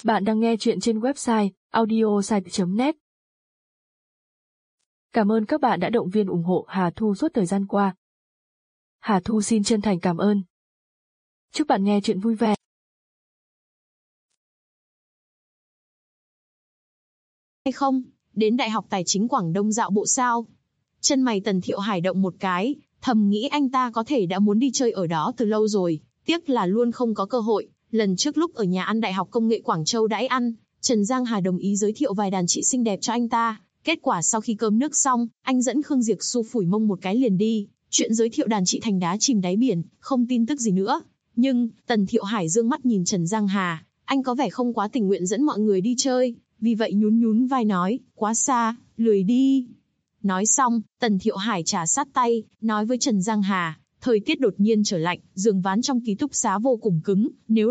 Bạn đang nghe chuyện trên website audiosite.net. Cảm ơn các bạn đã động viên ủng hộ Hà Thu suốt thời gian qua. Hà Thu xin chân thành cảm ơn. Chúc bạn nghe chuyện vui vẻ. Hay không, đến Đại học Tài chính Quảng Đông dạo bộ sao? Chân mày Tần Thiệu Hải động một cái, thầm nghĩ anh ta có thể đã muốn đi chơi ở đó từ lâu rồi, tiếc là luôn không có cơ hội. Lần trước lúc ở nhà ăn Đại học Công nghệ Quảng Châu đãi ăn, Trần Giang Hà đồng ý giới thiệu vài đàn chị xinh đẹp cho anh ta. Kết quả sau khi cơm nước xong, anh dẫn Khương Diệp Xu phủi mông một cái liền đi. Chuyện giới thiệu đàn chị thành đá chìm đáy biển, không tin tức gì nữa. Nhưng, Tần Thiệu Hải dương mắt nhìn Trần Giang Hà, anh có vẻ không quá tình nguyện dẫn mọi người đi chơi, vì vậy nhún nhún vai nói, quá xa, lười đi. Nói xong, Tần Thiệu Hải trà sát tay, nói với Trần Giang Hà, thời tiết đột nhiên trở lạnh, giường ván trong ký túc xá vô cùng cứng, nếu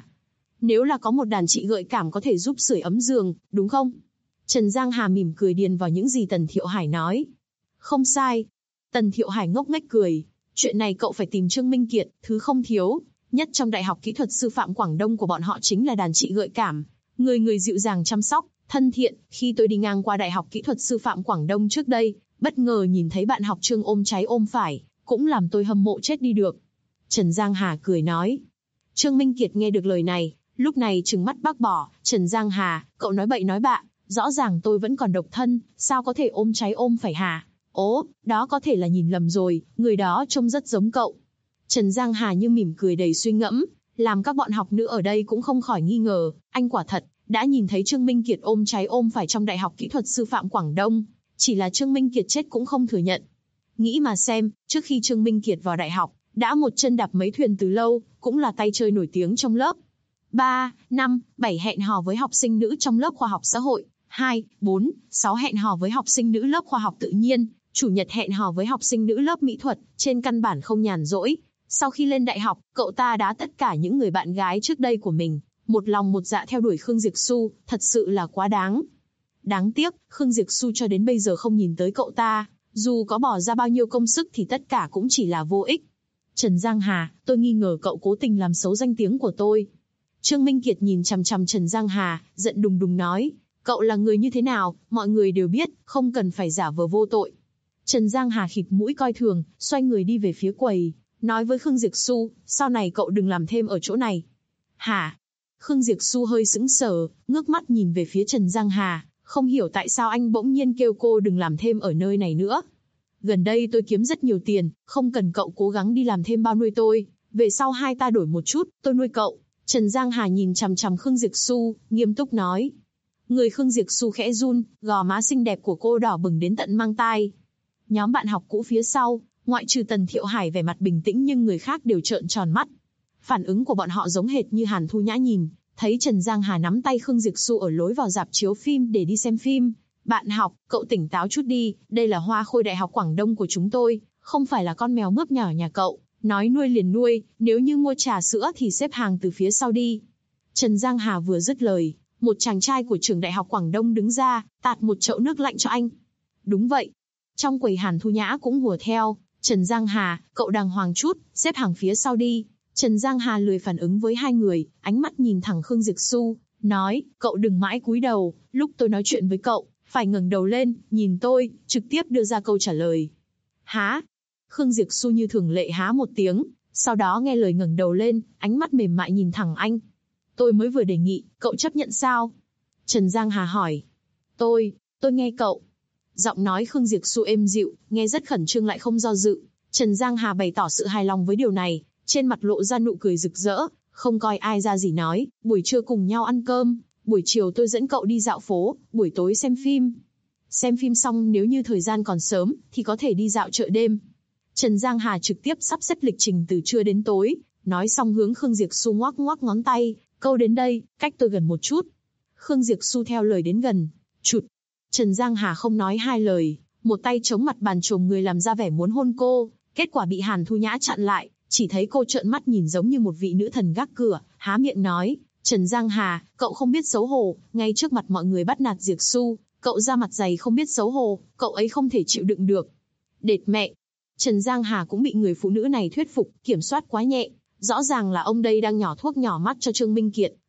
là có một đàn chị gợi cảm có thể giúp sưởi ấm giường, đúng không? Trần Giang Hà mỉm cười điền vào những gì Tần Thiệu Hải nói. Không sai. Tần Thiệu Hải ngốc nghếch cười, chuyện này cậu phải tìm Trương Minh Kiệt, thứ không thiếu nhất trong Đại học Kỹ thuật Sư phạm Quảng Đông của bọn họ chính là đàn chị gợi cảm. Người dịu dàng chăm sóc, thân thiện. Khi tôi đi ngang qua Đại học Kỹ thuật Sư phạm Quảng Đông trước đây, bất ngờ nhìn thấy bạn học Trương ôm trái ôm phải, cũng làm tôi hâm mộ chết đi được. Trần Giang Hà cười nói. Trương Minh Kiệt nghe được lời này, lúc này trừng mắt bác bỏ, Trần Giang Hà, cậu nói bậy nói bạ, rõ ràng tôi vẫn còn độc thân, sao có thể ôm trái ôm phải hả? Ố, đó có thể là nhìn lầm rồi, người đó trông rất giống cậu. Trần Giang Hà như mỉm cười đầy suy ngẫm, làm các bọn học nữ ở đây cũng không khỏi nghi ngờ, anh quả thật đã nhìn thấy Trương Minh Kiệt ôm trái ôm phải trong Đại học Kỹ thuật Sư phạm Quảng Đông, chỉ là Trương Minh Kiệt chết cũng không thừa nhận. Nghĩ mà xem, trước khi Trương Minh Kiệt vào đại học, đã một chân đạp mấy thuyền từ lâu, cũng là tay chơi nổi tiếng trong lớp. 3, 5, 7 hẹn hò với học sinh nữ trong lớp khoa học xã hội, 2, 4, 6 hẹn hò với học sinh nữ lớp khoa học tự nhiên, chủ nhật hẹn hò với học sinh nữ lớp mỹ thuật, trên căn bản không nhàn rỗi. Sau khi lên đại học, cậu ta đã tất cả những người bạn gái trước đây của mình, một lòng một dạ theo đuổi Khương Diệp Xu, thật sự là quá đáng. Đáng tiếc, Khương Diệp Xu cho đến bây giờ không nhìn tới cậu ta, dù có bỏ ra bao nhiêu công sức thì tất cả cũng chỉ là vô ích. Trần Giang Hà, tôi nghi ngờ cậu cố tình làm xấu danh tiếng của tôi. Trương Minh Kiệt nhìn chằm chằm Trần Giang Hà, giận đùng đùng nói, cậu là người như thế nào, mọi người đều biết, không cần phải giả vờ vô tội. Trần Giang Hà khịt mũi coi thường, xoay người đi về phía quầy, nói với Khương Diệp Xu, sau này cậu đừng làm thêm ở chỗ này. Hả? Khương Diệp Xu hơi sững sờ, ngước mắt nhìn về phía Trần Giang Hà, không hiểu tại sao anh bỗng nhiên kêu cô đừng làm thêm ở nơi này nữa. Gần đây tôi kiếm rất nhiều tiền, không cần cậu cố gắng đi làm thêm bao nuôi tôi, về sau hai ta đổi một chút, tôi nuôi cậu. Trần Giang Hà nhìn chằm chằm Khương Diệp Xu, nghiêm túc nói. Người Khương Diệp Xu khẽ run, gò má xinh đẹp của cô đỏ bừng đến tận mang tai. Nhóm bạn học cũ phía sau, ngoại trừ Tần Thiệu Hải vẻ mặt bình tĩnh nhưng người khác đều trợn tròn mắt. Phản ứng của bọn họ giống hệt như Hàn Thu Nhã nhìn thấy Trần Giang Hà nắm tay Khương Diệp Xu ở lối vào rạp chiếu phim để đi xem phim. Bạn học, cậu tỉnh táo chút đi, đây là hoa khôi Đại học Quảng Đông của chúng tôi, không phải là con mèo mướp nhỏ nhà cậu, nói nuôi liền nuôi, nếu như mua trà sữa thì xếp hàng từ phía sau đi. Trần Giang Hà vừa dứt lời, một chàng trai của trường Đại học Quảng Đông đứng ra, tạt một chậu nước lạnh cho anh. Đúng vậy. Trong quầy Hàn Thu Nhã cũng hùa theo, Trần Giang Hà, cậu đàng hoàng chút, xếp hàng phía sau đi. Trần Giang Hà lười phản ứng với hai người, ánh mắt nhìn thẳng Khương Diệp Xu, nói, cậu đừng mãi cúi đầu, lúc tôi nói chuyện với cậu, phải ngẩng đầu lên, nhìn tôi, trực tiếp đưa ra câu trả lời. Há? Khương Diệp Xu như thường lệ há một tiếng, sau đó nghe lời ngẩng đầu lên, ánh mắt mềm mại nhìn thẳng anh. Tôi mới vừa đề nghị, cậu chấp nhận sao? Trần Giang Hà hỏi. Tôi nghe cậu. Giọng nói Khương Diệp Xu êm dịu, nghe rất khẩn trương lại không do dự. Trần Giang Hà bày tỏ sự hài lòng với điều này, trên mặt lộ ra nụ cười rực rỡ, không coi ai ra gì nói, buổi trưa cùng nhau ăn cơm, buổi chiều tôi dẫn cậu đi dạo phố, buổi tối xem phim. Xem phim xong nếu như thời gian còn sớm, thì có thể đi dạo chợ đêm. Trần Giang Hà trực tiếp sắp xếp lịch trình từ trưa đến tối, nói xong hướng Khương Diệp Xu ngoắc ngoắc ngón tay, câu đến đây, cách tôi gần một chút. Khương Diệp Xu theo lời đến gần, chụt. Trần Giang Hà không nói hai lời, một tay chống mặt bàn chồm người làm ra vẻ muốn hôn cô, kết quả bị Hàn Thu Nhã chặn lại, chỉ thấy cô trợn mắt nhìn giống như một vị nữ thần gác cửa, há miệng nói, Trần Giang Hà, cậu không biết xấu hổ, ngay trước mặt mọi người bắt nạt Diệp Xu, cậu ra mặt dày không biết xấu hổ, cậu ấy không thể chịu đựng được. Đệt mẹ! Trần Giang Hà cũng bị người phụ nữ này thuyết phục, kiểm soát quá nhẹ, rõ ràng là ông đây đang nhỏ thuốc nhỏ mắt cho Trương Minh Kiệt,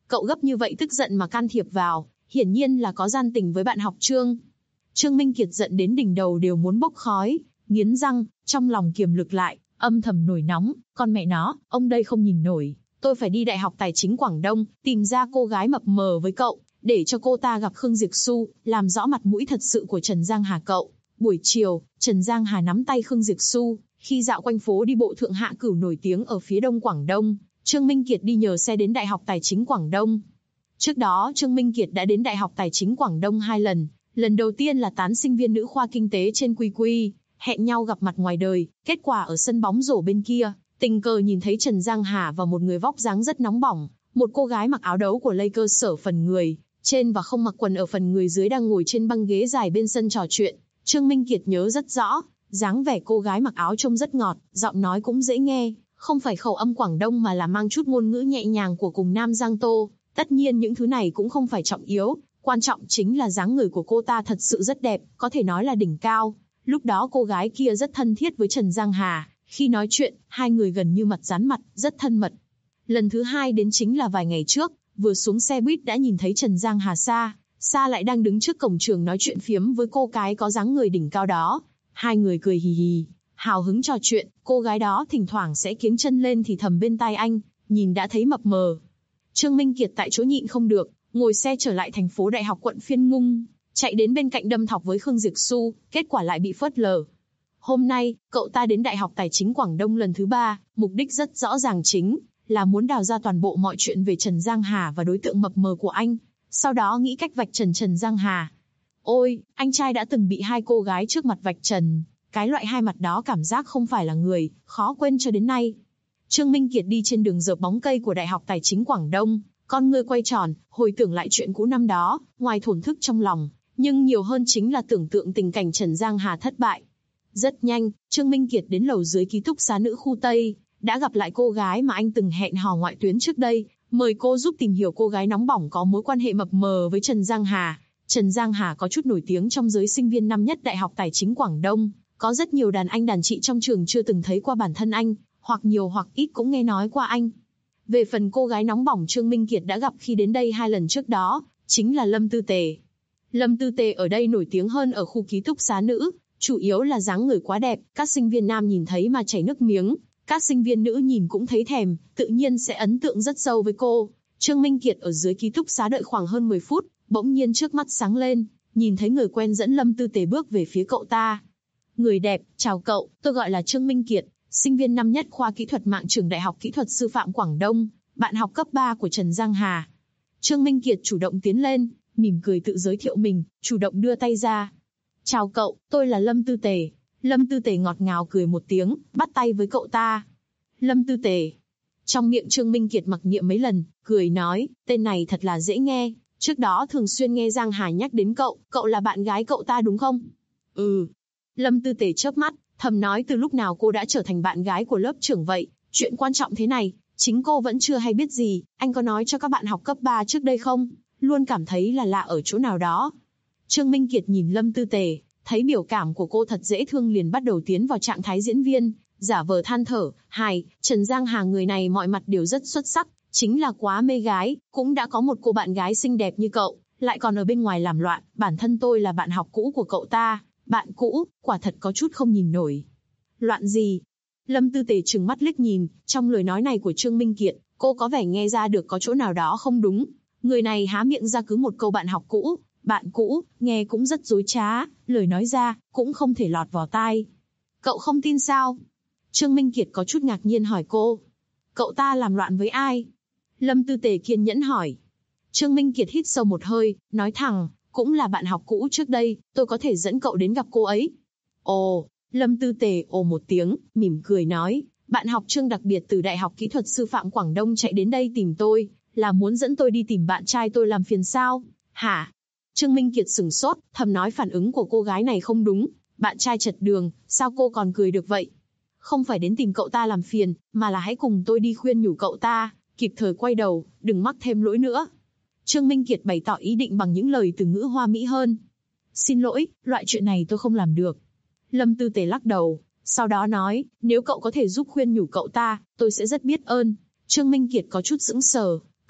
Cậu gấp như vậy tức giận mà can thiệp vào, hiển nhiên là có gian tình với bạn học Trương. Trương Minh Kiệt giận đến đỉnh đầu đều muốn bốc khói, nghiến răng, trong lòng kiềm lực lại, âm thầm nổi nóng, con mẹ nó, ông đây không nhìn nổi, tôi phải đi Đại học Tài chính Quảng Đông, tìm ra cô gái mập mờ với cậu, để cho cô ta gặp Khương Diệp Xu, làm rõ mặt mũi thật sự của Trần Giang Hà cậu. Buổi chiều, Trần Giang Hà nắm tay Khương Diệp Xu, khi dạo quanh phố đi bộ Thượng Hạ Cửu nổi tiếng ở phía đông Quảng Đông, Trương Minh Kiệt đi nhờ xe đến Đại học Tài chính Quảng Đông. Trước đó Trương Minh Kiệt đã đến Đại học Tài chính Quảng Đông 2 lần, lần đầu tiên là tán sinh viên nữ khoa kinh tế trên QQ, hẹn nhau gặp mặt ngoài đời, kết quả ở sân bóng rổ bên kia, tình cờ nhìn thấy Trần Giang Hà và một người vóc dáng rất nóng bỏng, một cô gái mặc áo đấu của Lakers sở phần người trên và không mặc quần ở phần người dưới đang ngồi trên băng ghế dài bên sân trò chuyện. Trương Minh Kiệt nhớ rất rõ, dáng vẻ cô gái mặc áo trông rất ngọt, giọng nói cũng dễ nghe, không phải khẩu âm Quảng Đông mà là mang chút ngôn ngữ nhẹ nhàng của cùng Nam Giang Tô. Tất nhiên những thứ này cũng không phải trọng yếu, quan trọng chính là dáng người của cô ta thật sự rất đẹp, có thể nói là đỉnh cao. Lúc đó cô gái kia rất thân thiết với Trần Giang Hà, khi nói chuyện, hai người gần như mặt dán mặt, rất thân mật. Lần thứ hai đến chính là vài ngày trước, vừa xuống xe buýt đã nhìn thấy Trần Giang Hà xa lại đang đứng trước cổng trường nói chuyện phiếm với cô gái có dáng người đỉnh cao đó. Hai người cười hì hì, hào hứng trò chuyện, cô gái đó thỉnh thoảng sẽ kiếng chân lên thì thầm bên tai anh, nhìn đã thấy mập mờ. Trương Minh Kiệt tại chỗ nhịn không được, ngồi xe trở lại thành phố Đại học quận Phiên Ngung, chạy đến bên cạnh đâm thọc với Khương Diệp Xu, kết quả lại bị phớt lờ. Hôm nay, cậu ta đến Đại học Tài chính Quảng Đông lần thứ 3, mục đích rất rõ ràng chính là muốn đào ra toàn bộ mọi chuyện về Trần Giang Hà và đối tượng mập mờ của anh, sau đó nghĩ cách vạch trần Trần Giang Hà. Ôi, anh trai đã từng bị hai cô gái trước mặt vạch trần, cái loại hai mặt đó cảm giác không phải là người, khó quên cho đến nay. Trương Minh Kiệt đi trên đường dợp bóng cây của Đại học Tài chính Quảng Đông, con ngươi quay tròn, hồi tưởng lại chuyện cũ năm đó, ngoài thổn thức trong lòng, nhưng nhiều hơn chính là tưởng tượng tình cảnh Trần Giang Hà thất bại. Rất nhanh, Trương Minh Kiệt đến lầu dưới ký túc xá nữ khu Tây, đã gặp lại cô gái mà anh từng hẹn hò ngoại tuyến trước đây, mời cô giúp tìm hiểu cô gái nóng bỏng có mối quan hệ mập mờ với Trần Giang Hà. Trần Giang Hà có chút nổi tiếng trong giới sinh viên năm nhất Đại học Tài chính Quảng Đông, có rất nhiều đàn anh đàn chị trong trường chưa từng thấy qua bản thân anh, hoặc nhiều hoặc ít cũng nghe nói qua anh. Về phần cô gái nóng bỏng Trương Minh Kiệt đã gặp khi đến đây 2 lần trước đó, chính là Lâm Tư Tề. Lâm Tư Tề ở đây nổi tiếng hơn ở khu ký túc xá nữ, chủ yếu là dáng người quá đẹp, các sinh viên nam nhìn thấy mà chảy nước miếng, các sinh viên nữ nhìn cũng thấy thèm, tự nhiên sẽ ấn tượng rất sâu với cô. Trương Minh Kiệt ở dưới ký túc xá đợi khoảng hơn 10 phút, bỗng nhiên trước mắt sáng lên, nhìn thấy người quen dẫn Lâm Tư Tề bước về phía cậu ta. Người đẹp, chào cậu, tôi gọi là Trương Minh Kiệt, sinh viên năm nhất khoa kỹ thuật mạng trường Đại học Kỹ thuật Sư phạm Quảng Đông, bạn học cấp 3 của Trần Giang Hà. Trương Minh Kiệt chủ động tiến lên, mỉm cười tự giới thiệu mình, chủ động đưa tay ra. Chào cậu, tôi là Lâm Tư Tề. Lâm Tư Tề ngọt ngào cười một tiếng, bắt tay với cậu ta. Lâm Tư Tề. Trong miệng Trương Minh Kiệt mặc niệm mấy lần, cười nói, tên này thật là dễ nghe, trước đó thường xuyên nghe Giang Hà nhắc đến cậu là bạn gái cậu ta đúng không? Ừ. Lâm Tư Tề chớp mắt, thầm nói từ lúc nào cô đã trở thành bạn gái của lớp trưởng vậy, chuyện quan trọng thế này, chính cô vẫn chưa hay biết gì, anh có nói cho các bạn học cấp 3 trước đây không? Luôn cảm thấy là lạ ở chỗ nào đó. Trương Minh Kiệt nhìn Lâm Tư Tề, thấy biểu cảm của cô thật dễ thương liền bắt đầu tiến vào trạng thái diễn viên, giả vờ than thở, Trần Giang Hà người này mọi mặt đều rất xuất sắc, chính là quá mê gái, cũng đã có một cô bạn gái xinh đẹp như cậu, lại còn ở bên ngoài làm loạn, bản thân tôi là bạn học cũ của cậu ta, bạn cũ, quả thật có chút không nhìn nổi. Loạn gì? Lâm Tư Tề trừng mắt liếc nhìn, trong lời nói này của Trương Minh Kiệt, cô có vẻ nghe ra được có chỗ nào đó không đúng. Người này há miệng ra cứ một câu bạn học cũ, bạn cũ, nghe cũng rất dối trá, lời nói ra, cũng không thể lọt vào tai. Cậu không tin sao? Trương Minh Kiệt có chút ngạc nhiên hỏi cô. Cậu ta làm loạn với ai? Lâm Tư Tề kiên nhẫn hỏi. Trương Minh Kiệt hít sâu một hơi, nói thẳng, cũng là bạn học cũ trước đây, tôi có thể dẫn cậu đến gặp cô ấy. Ồ, Lâm Tư Tề ồ một tiếng, mỉm cười nói, bạn học Trương đặc biệt từ Đại học Kỹ thuật Sư phạm Quảng Đông chạy đến đây tìm tôi, là muốn dẫn tôi đi tìm bạn trai tôi làm phiền sao? Hả? Trương Minh Kiệt sửng sốt, thầm nói phản ứng của cô gái này không đúng, bạn trai chật đường, sao cô còn cười được vậy? Không phải đến tìm cậu ta làm phiền, mà là hãy cùng tôi đi khuyên nhủ cậu ta, kịp thời quay đầu, đừng mắc thêm lỗi nữa. Trương Minh Kiệt bày tỏ ý định bằng những lời từ ngữ hoa mỹ hơn. Xin lỗi, loại chuyện này tôi không làm được. Lâm Tư Tề lắc đầu, sau đó nói, nếu cậu có thể giúp khuyên nhủ cậu ta, tôi sẽ rất biết ơn. Trương Minh Kiệt có chút sững sờ,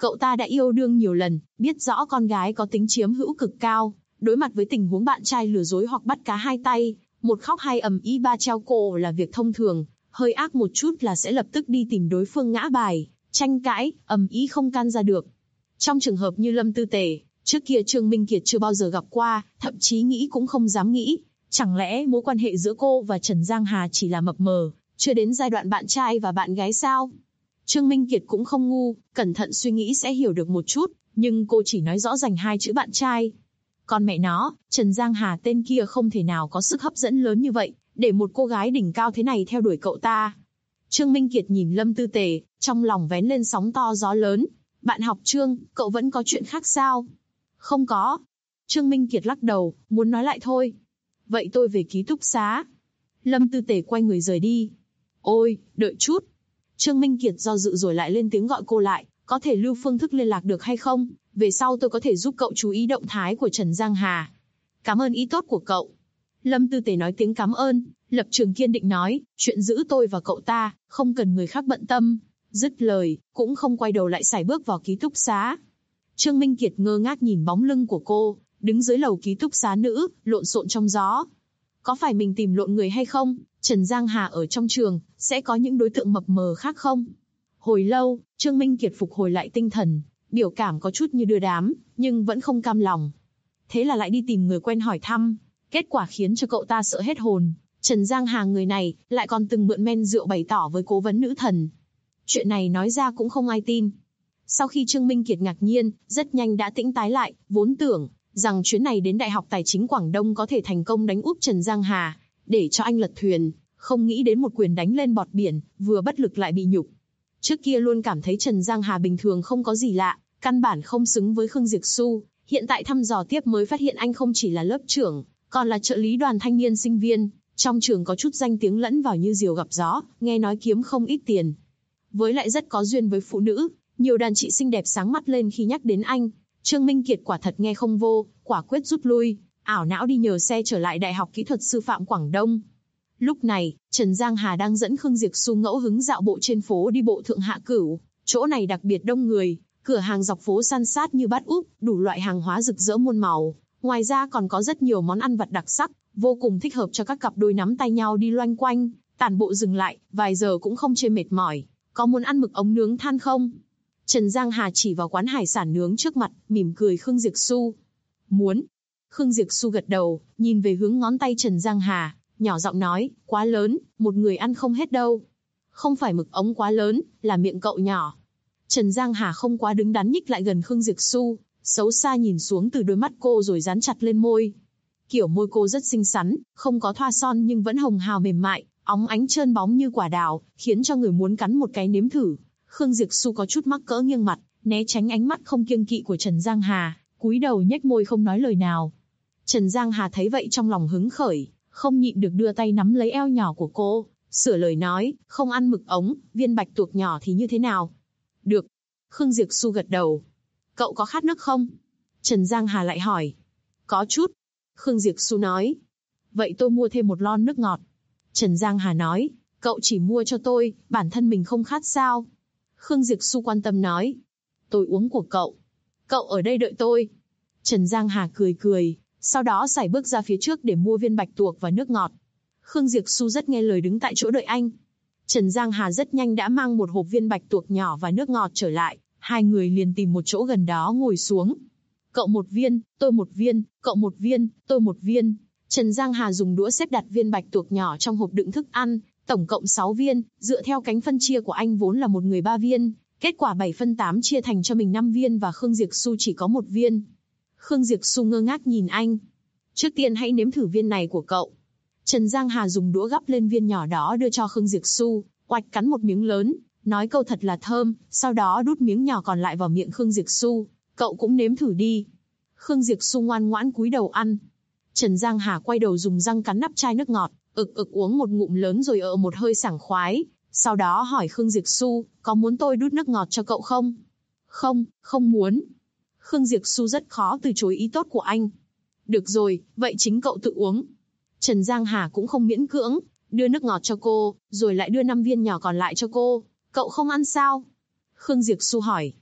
Cậu ta đã yêu đương nhiều lần, biết rõ con gái có tính chiếm hữu cực cao, đối mặt với tình huống bạn trai lừa dối hoặc bắt cá hai tay, một khóc hai ầm ĩ ba treo cổ là việc thông thường, hơi ác một chút là sẽ lập tức đi tìm đối phương ngã bài, tranh cãi, ầm ĩ không can ra được. Trong trường hợp như Lâm Tư Tề, trước kia Trương Minh Kiệt chưa bao giờ gặp qua, thậm chí nghĩ cũng không dám nghĩ. Chẳng lẽ mối quan hệ giữa cô và Trần Giang Hà chỉ là mập mờ, chưa đến giai đoạn bạn trai và bạn gái sao? Trương Minh Kiệt cũng không ngu, cẩn thận suy nghĩ sẽ hiểu được một chút, nhưng cô chỉ nói rõ ràng hai chữ bạn trai. Còn mẹ nó, Trần Giang Hà tên kia không thể nào có sức hấp dẫn lớn như vậy, để một cô gái đỉnh cao thế này theo đuổi cậu ta. Trương Minh Kiệt nhìn Lâm Tư Tề, trong lòng vén lên sóng to gió lớn. Bạn học Trương, cậu vẫn có chuyện khác sao? Không có. Trương Minh Kiệt lắc đầu, muốn nói lại thôi. Vậy tôi về ký túc xá. Lâm Tư Tề quay người rời đi. Ôi, đợi chút. Trương Minh Kiệt do dự rồi lại lên tiếng gọi cô lại, có thể lưu phương thức liên lạc được hay không? Về sau tôi có thể giúp cậu chú ý động thái của Trần Giang Hà. Cảm ơn ý tốt của cậu. Lâm Tư Tề nói tiếng cảm ơn, lập trường kiên định nói, chuyện giữ tôi và cậu ta, không cần người khác bận tâm. Dứt lời, cũng không quay đầu lại sải bước vào ký túc xá. Trương Minh Kiệt ngơ ngác nhìn bóng lưng của cô, đứng dưới lầu ký túc xá nữ, lộn xộn trong gió. Có phải mình tìm lộn người hay không? Trần Giang Hà ở trong trường, sẽ có những đối tượng mập mờ khác không? Hồi lâu, Trương Minh Kiệt phục hồi lại tinh thần, biểu cảm có chút như đưa đám, nhưng vẫn không cam lòng. Thế là lại đi tìm người quen hỏi thăm, kết quả khiến cho cậu ta sợ hết hồn. Trần Giang Hà người này, lại còn từng mượn men rượu bày tỏ với cố vấn nữ thần. Chuyện này nói ra cũng không ai tin. Sau khi Trương Minh Kiệt ngạc nhiên, rất nhanh đã tĩnh tái lại, vốn tưởng rằng chuyến này đến Đại học Tài chính Quảng Đông có thể thành công đánh úp Trần Giang Hà, để cho anh lật thuyền, không nghĩ đến một quyền đánh lên bọt biển, vừa bất lực lại bị nhục. Trước kia luôn cảm thấy Trần Giang Hà bình thường không có gì lạ, căn bản không xứng với Khương Diệp Xu, hiện tại thăm dò tiếp mới phát hiện anh không chỉ là lớp trưởng, còn là trợ lý đoàn thanh niên sinh viên, trong trường có chút danh tiếng lẫn vào như diều gặp gió, nghe nói kiếm không ít tiền. Với lại rất có duyên với phụ nữ, nhiều đàn chị xinh đẹp sáng mắt lên khi nhắc đến anh. Trương Minh Kiệt quả thật nghe không vô, quả quyết rút lui, ảo não đi nhờ xe trở lại Đại học Kỹ thuật Sư phạm Quảng Đông. Lúc này, Trần Giang Hà đang dẫn Khương Diệp Xu ngẫu hứng dạo bộ trên phố đi bộ Thượng Hạ Cửu, chỗ này đặc biệt đông người, cửa hàng dọc phố san sát như bát úp, đủ loại hàng hóa rực rỡ muôn màu. Ngoài ra còn có rất nhiều món ăn vặt đặc sắc, vô cùng thích hợp cho các cặp đôi nắm tay nhau đi loanh quanh, tản bộ dừng lại, vài giờ cũng không chê mệt mỏi. Có muốn ăn mực ống nướng than không? Trần Giang Hà chỉ vào quán hải sản nướng trước mặt, mỉm cười Khương Diệp Xu. Muốn. Khương Diệp Xu gật đầu, nhìn về hướng ngón tay Trần Giang Hà, nhỏ giọng nói, quá lớn, một người ăn không hết đâu. Không phải mực ống quá lớn, là miệng cậu nhỏ. Trần Giang Hà không quá đứng đắn nhích lại gần Khương Diệp Xu, xấu xa nhìn xuống từ đôi mắt cô rồi dán chặt lên môi. Kiểu môi cô rất xinh xắn, không có thoa son nhưng vẫn hồng hào mềm mại, óng ánh trơn bóng như quả đào, khiến cho người muốn cắn một cái nếm thử. Khương Diệp Xu có chút mắc cỡ nghiêng mặt, né tránh ánh mắt không kiêng kỵ của Trần Giang Hà, cúi đầu nhếch môi không nói lời nào. Trần Giang Hà thấy vậy trong lòng hứng khởi, không nhịn được đưa tay nắm lấy eo nhỏ của cô, sửa lời nói, không ăn mực ống, viên bạch tuộc nhỏ thì như thế nào? Được. Khương Diệp Xu gật đầu. Cậu có khát nước không? Trần Giang Hà lại hỏi. Có chút. Khương Diệp Xu nói. Vậy tôi mua thêm một lon nước ngọt. Trần Giang Hà nói, cậu chỉ mua cho tôi, bản thân mình không khát sao? Khương Diệp Xu quan tâm nói. Tôi uống của cậu. Cậu ở đây đợi tôi. Trần Giang Hà cười cười, sau đó sải bước ra phía trước để mua viên bạch tuộc và nước ngọt. Khương Diệp Xu rất nghe lời đứng tại chỗ đợi anh. Trần Giang Hà rất nhanh đã mang một hộp viên bạch tuộc nhỏ và nước ngọt trở lại, hai người liền tìm một chỗ gần đó ngồi xuống. Cậu một viên, tôi một viên, cậu một viên, tôi một viên. Trần Giang Hà dùng đũa xếp đặt viên bạch tuộc nhỏ trong hộp đựng thức ăn, tổng cộng 6 viên, dựa theo cánh phân chia của anh vốn là một người 3 viên, kết quả 7/8 chia thành cho mình 5 viên và Khương Diệp Xu chỉ có 1 viên. Khương Diệp Xu ngơ ngác nhìn anh. Trước tiên hãy nếm thử viên này của cậu. Trần Giang Hà dùng đũa gắp lên viên nhỏ đó đưa cho Khương Diệp Xu, oạch cắn một miếng lớn, nói câu thật là thơm, sau đó đút miếng nhỏ còn lại vào miệng Khương Diệp Xu. Cậu cũng nếm thử đi. Khương Diệp Xu ngoan ngoãn cúi đầu ăn. Trần Giang Hà quay đầu dùng răng cắn nắp chai nước ngọt, ực uống một ngụm lớn rồi một hơi sảng khoái. Sau đó hỏi Khương Diệp Xu, có muốn tôi đút nước ngọt cho cậu không? Không, không muốn. Khương Diệp Xu rất khó từ chối ý tốt của anh. Được rồi, vậy chính cậu tự uống. Trần Giang Hà cũng không miễn cưỡng, đưa nước ngọt cho cô, rồi lại đưa 5 viên nhỏ còn lại cho cô. Cậu không ăn sao? Khương Diệp Xu hỏi.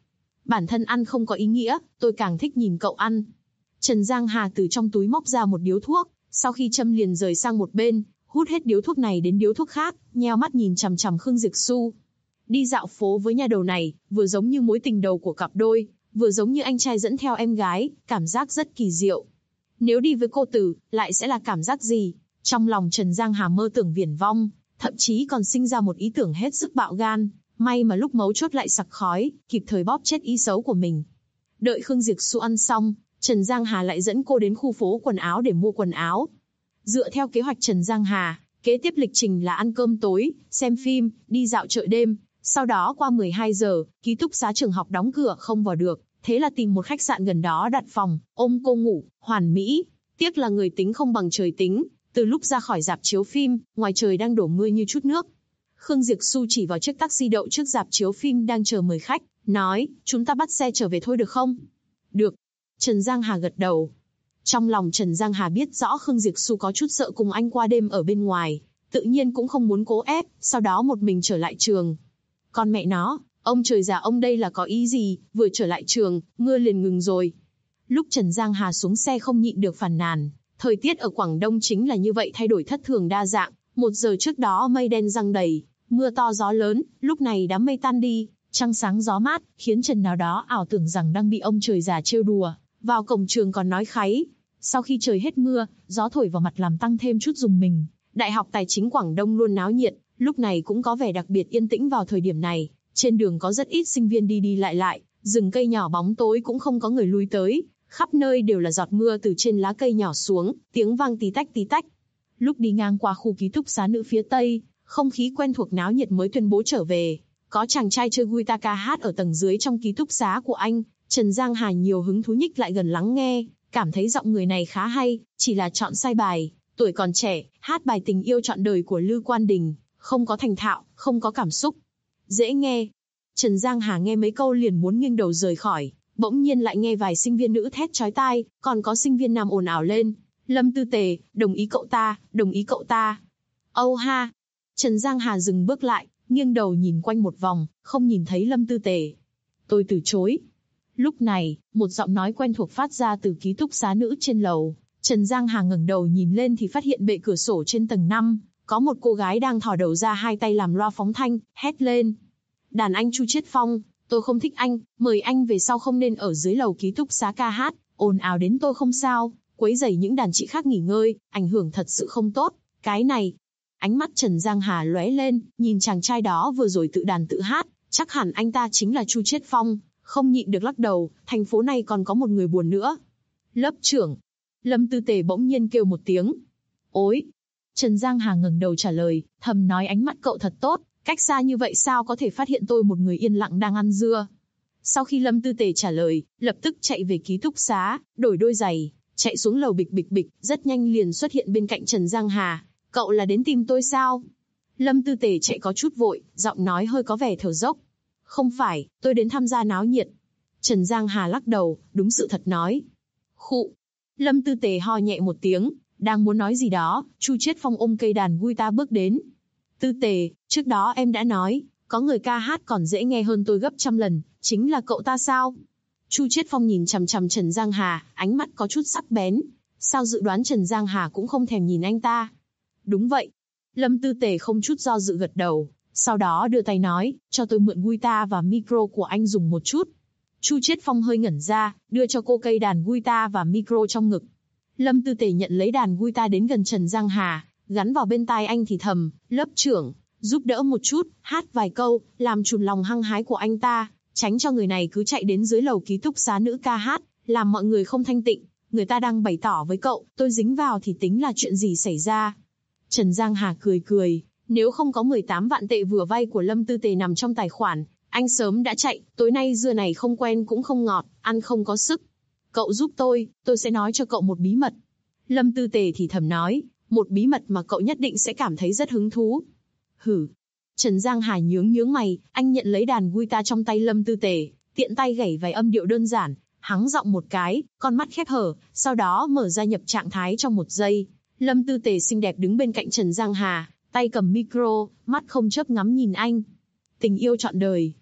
Bản thân ăn không có ý nghĩa, tôi càng thích nhìn cậu ăn. Trần Giang Hà từ trong túi móc ra một điếu thuốc, sau khi châm liền rời sang một bên, hút hết điếu thuốc này đến điếu thuốc khác, nheo mắt nhìn chằm chằm Khương Diệp Xu. Đi dạo phố với nhà đầu này, vừa giống như mối tình đầu của cặp đôi, vừa giống như anh trai dẫn theo em gái, cảm giác rất kỳ diệu. Nếu đi với cô Tử, lại sẽ là cảm giác gì? Trong lòng Trần Giang Hà mơ tưởng viển vong, thậm chí còn sinh ra một ý tưởng hết sức bạo gan. May mà lúc mấu chốt lại sặc khói, kịp thời bóp chết ý xấu của mình. Đợi Khương Diệp Xu ăn xong, Trần Giang Hà lại dẫn cô đến khu phố quần áo để mua quần áo. Dựa theo kế hoạch Trần Giang Hà, kế tiếp lịch trình là ăn cơm tối, xem phim, đi dạo chợ đêm. Sau đó qua 12 giờ, ký túc xá trường học đóng cửa không vào được, thế là tìm một khách sạn gần đó đặt phòng, ôm cô ngủ, hoàn mỹ. Tiếc là người tính không bằng trời tính, từ lúc ra khỏi rạp chiếu phim, ngoài trời đang đổ mưa như chút nước. Khương Diệp Xu chỉ vào chiếc taxi đậu trước rạp chiếu phim đang chờ mời khách, nói, chúng ta bắt xe trở về thôi được không? Được. Trần Giang Hà gật đầu. Trong lòng Trần Giang Hà biết rõ Khương Diệp Xu có chút sợ cùng anh qua đêm ở bên ngoài, tự nhiên cũng không muốn cố ép, sau đó một mình trở lại trường. Con mẹ nó, ông trời già ông đây là có ý gì, vừa trở lại trường, mưa liền ngừng rồi. Lúc Trần Giang Hà xuống xe không nhịn được phàn nàn, thời tiết ở Quảng Đông chính là như vậy, thay đổi thất thường đa dạng, 1 giờ trước đó mây đen giăng đầy, mưa to gió lớn, lúc này đám mây tan đi, trăng sáng gió mát, khiến Trần nào đó ảo tưởng rằng đang bị ông trời già trêu đùa, vào cổng trường còn nói kháy. Sau khi trời hết mưa, gió thổi vào mặt làm tăng thêm chút rùng mình. Đại học Tài chính Quảng Đông luôn náo nhiệt, lúc này cũng có vẻ đặc biệt yên tĩnh vào thời điểm này. Trên đường có rất ít sinh viên đi đi lại lại, rừng cây nhỏ bóng tối cũng không có người lui tới, khắp nơi đều là giọt mưa từ trên lá cây nhỏ xuống, tiếng vang tí tách tí tách. Lúc đi ngang qua khu ký túc xá nữ phía tây, không khí quen thuộc náo nhiệt mới tuyên bố trở về. Có chàng trai chơi guitar ca hát ở tầng dưới trong ký túc xá của anh, Trần Giang Hà nhiều hứng thú nhích lại gần lắng nghe, cảm thấy giọng người này khá hay, chỉ là chọn sai bài, tuổi còn trẻ, hát bài tình yêu trọn đời của Lư Quan Đình, không có thành thạo, không có cảm xúc. Dễ nghe. Trần Giang Hà nghe mấy câu liền muốn nghiêng đầu rời khỏi, bỗng nhiên lại nghe vài sinh viên nữ thét chói tai, còn có sinh viên nam ồn ào lên. Lâm Tư Tề, đồng ý cậu ta, đồng ý cậu ta. Âu ha. Trần Giang Hà dừng bước lại, nghiêng đầu nhìn quanh một vòng, không nhìn thấy Lâm Tư Tề. Tôi từ chối. Lúc này, một giọng nói quen thuộc phát ra từ ký túc xá nữ trên lầu. Trần Giang Hà ngẩng đầu nhìn lên thì phát hiện bệ cửa sổ trên tầng 5, có một cô gái đang thò đầu ra, hai tay làm loa phóng thanh, hét lên. Đàn anh Chu Chiết Phong, tôi không thích anh, mời anh về sau không nên ở dưới lầu ký túc xá ca hát, ồn ào đến tôi không sao, quấy rầy những đàn chị khác nghỉ ngơi, ảnh hưởng thật sự không tốt. Cái này, ánh mắt Trần Giang Hà lóe lên, nhìn chàng trai đó vừa rồi tự đàn tự hát, chắc hẳn anh ta chính là Chu Chiết Phong, không nhịn được lắc đầu, thành phố này còn có một người buồn nữa. Lớp trưởng. Lâm Tư Tề bỗng nhiên kêu một tiếng. Ối. Trần Giang Hà ngẩng đầu trả lời, thầm nói ánh mắt cậu thật tốt, cách xa như vậy sao có thể phát hiện tôi một người yên lặng đang ăn dưa. Sau khi Lâm Tư Tề trả lời, lập tức chạy về ký túc xá, đổi đôi giày, chạy xuống lầu bịch bịch bịch, rất nhanh liền xuất hiện bên cạnh Trần Giang Hà. Cậu là đến tìm tôi sao? Lâm Tư Tề chạy có chút vội, giọng nói hơi có vẻ thở dốc. Không phải, tôi đến tham gia náo nhiệt. Trần Giang Hà lắc đầu, đúng sự thật nói. Khụ. Lâm Tư Tề ho nhẹ một tiếng, đang muốn nói gì đó, Chu Chiết Phong ôm cây đàn guitar bước đến. Tư Tề, trước đó em đã nói, có người ca hát còn dễ nghe hơn tôi gấp trăm lần, chính là cậu ta sao? Chu Chiết Phong nhìn chằm chằm Trần Giang Hà, ánh mắt có chút sắc bén. Sao dự đoán Trần Giang Hà cũng không thèm nhìn anh ta? Đúng vậy. Lâm Tư Tề không chút do dự gật đầu, sau đó đưa tay nói, cho tôi mượn guitar và micro của anh dùng một chút. Chu Chiết Phong hơi ngẩn ra, đưa cho cô cây đàn guitar và micro trong ngực. Lâm Tư Tề nhận lấy đàn guitar đến gần Trần Giang Hà, gắn vào bên tai anh thì thầm, lớp trưởng, giúp đỡ một chút, hát vài câu, làm chùn lòng hăng hái của anh ta, tránh cho người này cứ chạy đến dưới lầu ký túc xá nữ ca hát, làm mọi người không thanh tịnh. Người ta đang bày tỏ với cậu, tôi dính vào thì tính là chuyện gì xảy ra. Trần Giang Hà cười cười, nếu không có 18 vạn tệ vừa vay của Lâm Tư Tề nằm trong tài khoản, anh sớm đã chạy, tối nay dưa này không quen cũng không ngọt, ăn không có sức. Cậu giúp tôi sẽ nói cho cậu một bí mật. Lâm Tư Tề thì thầm nói, một bí mật mà cậu nhất định sẽ cảm thấy rất hứng thú. Hử. Trần Giang Hà nhướng mày, anh nhận lấy đàn guitar trong tay Lâm Tư Tề, tiện tay gảy vài âm điệu đơn giản, hắng giọng một cái, con mắt khép hở, sau đó mở ra nhập trạng thái trong một giây. Lâm Tư Tề xinh đẹp đứng bên cạnh Trần Giang Hà, tay cầm micro, mắt không chớp ngắm nhìn anh. Tình yêu trọn đời.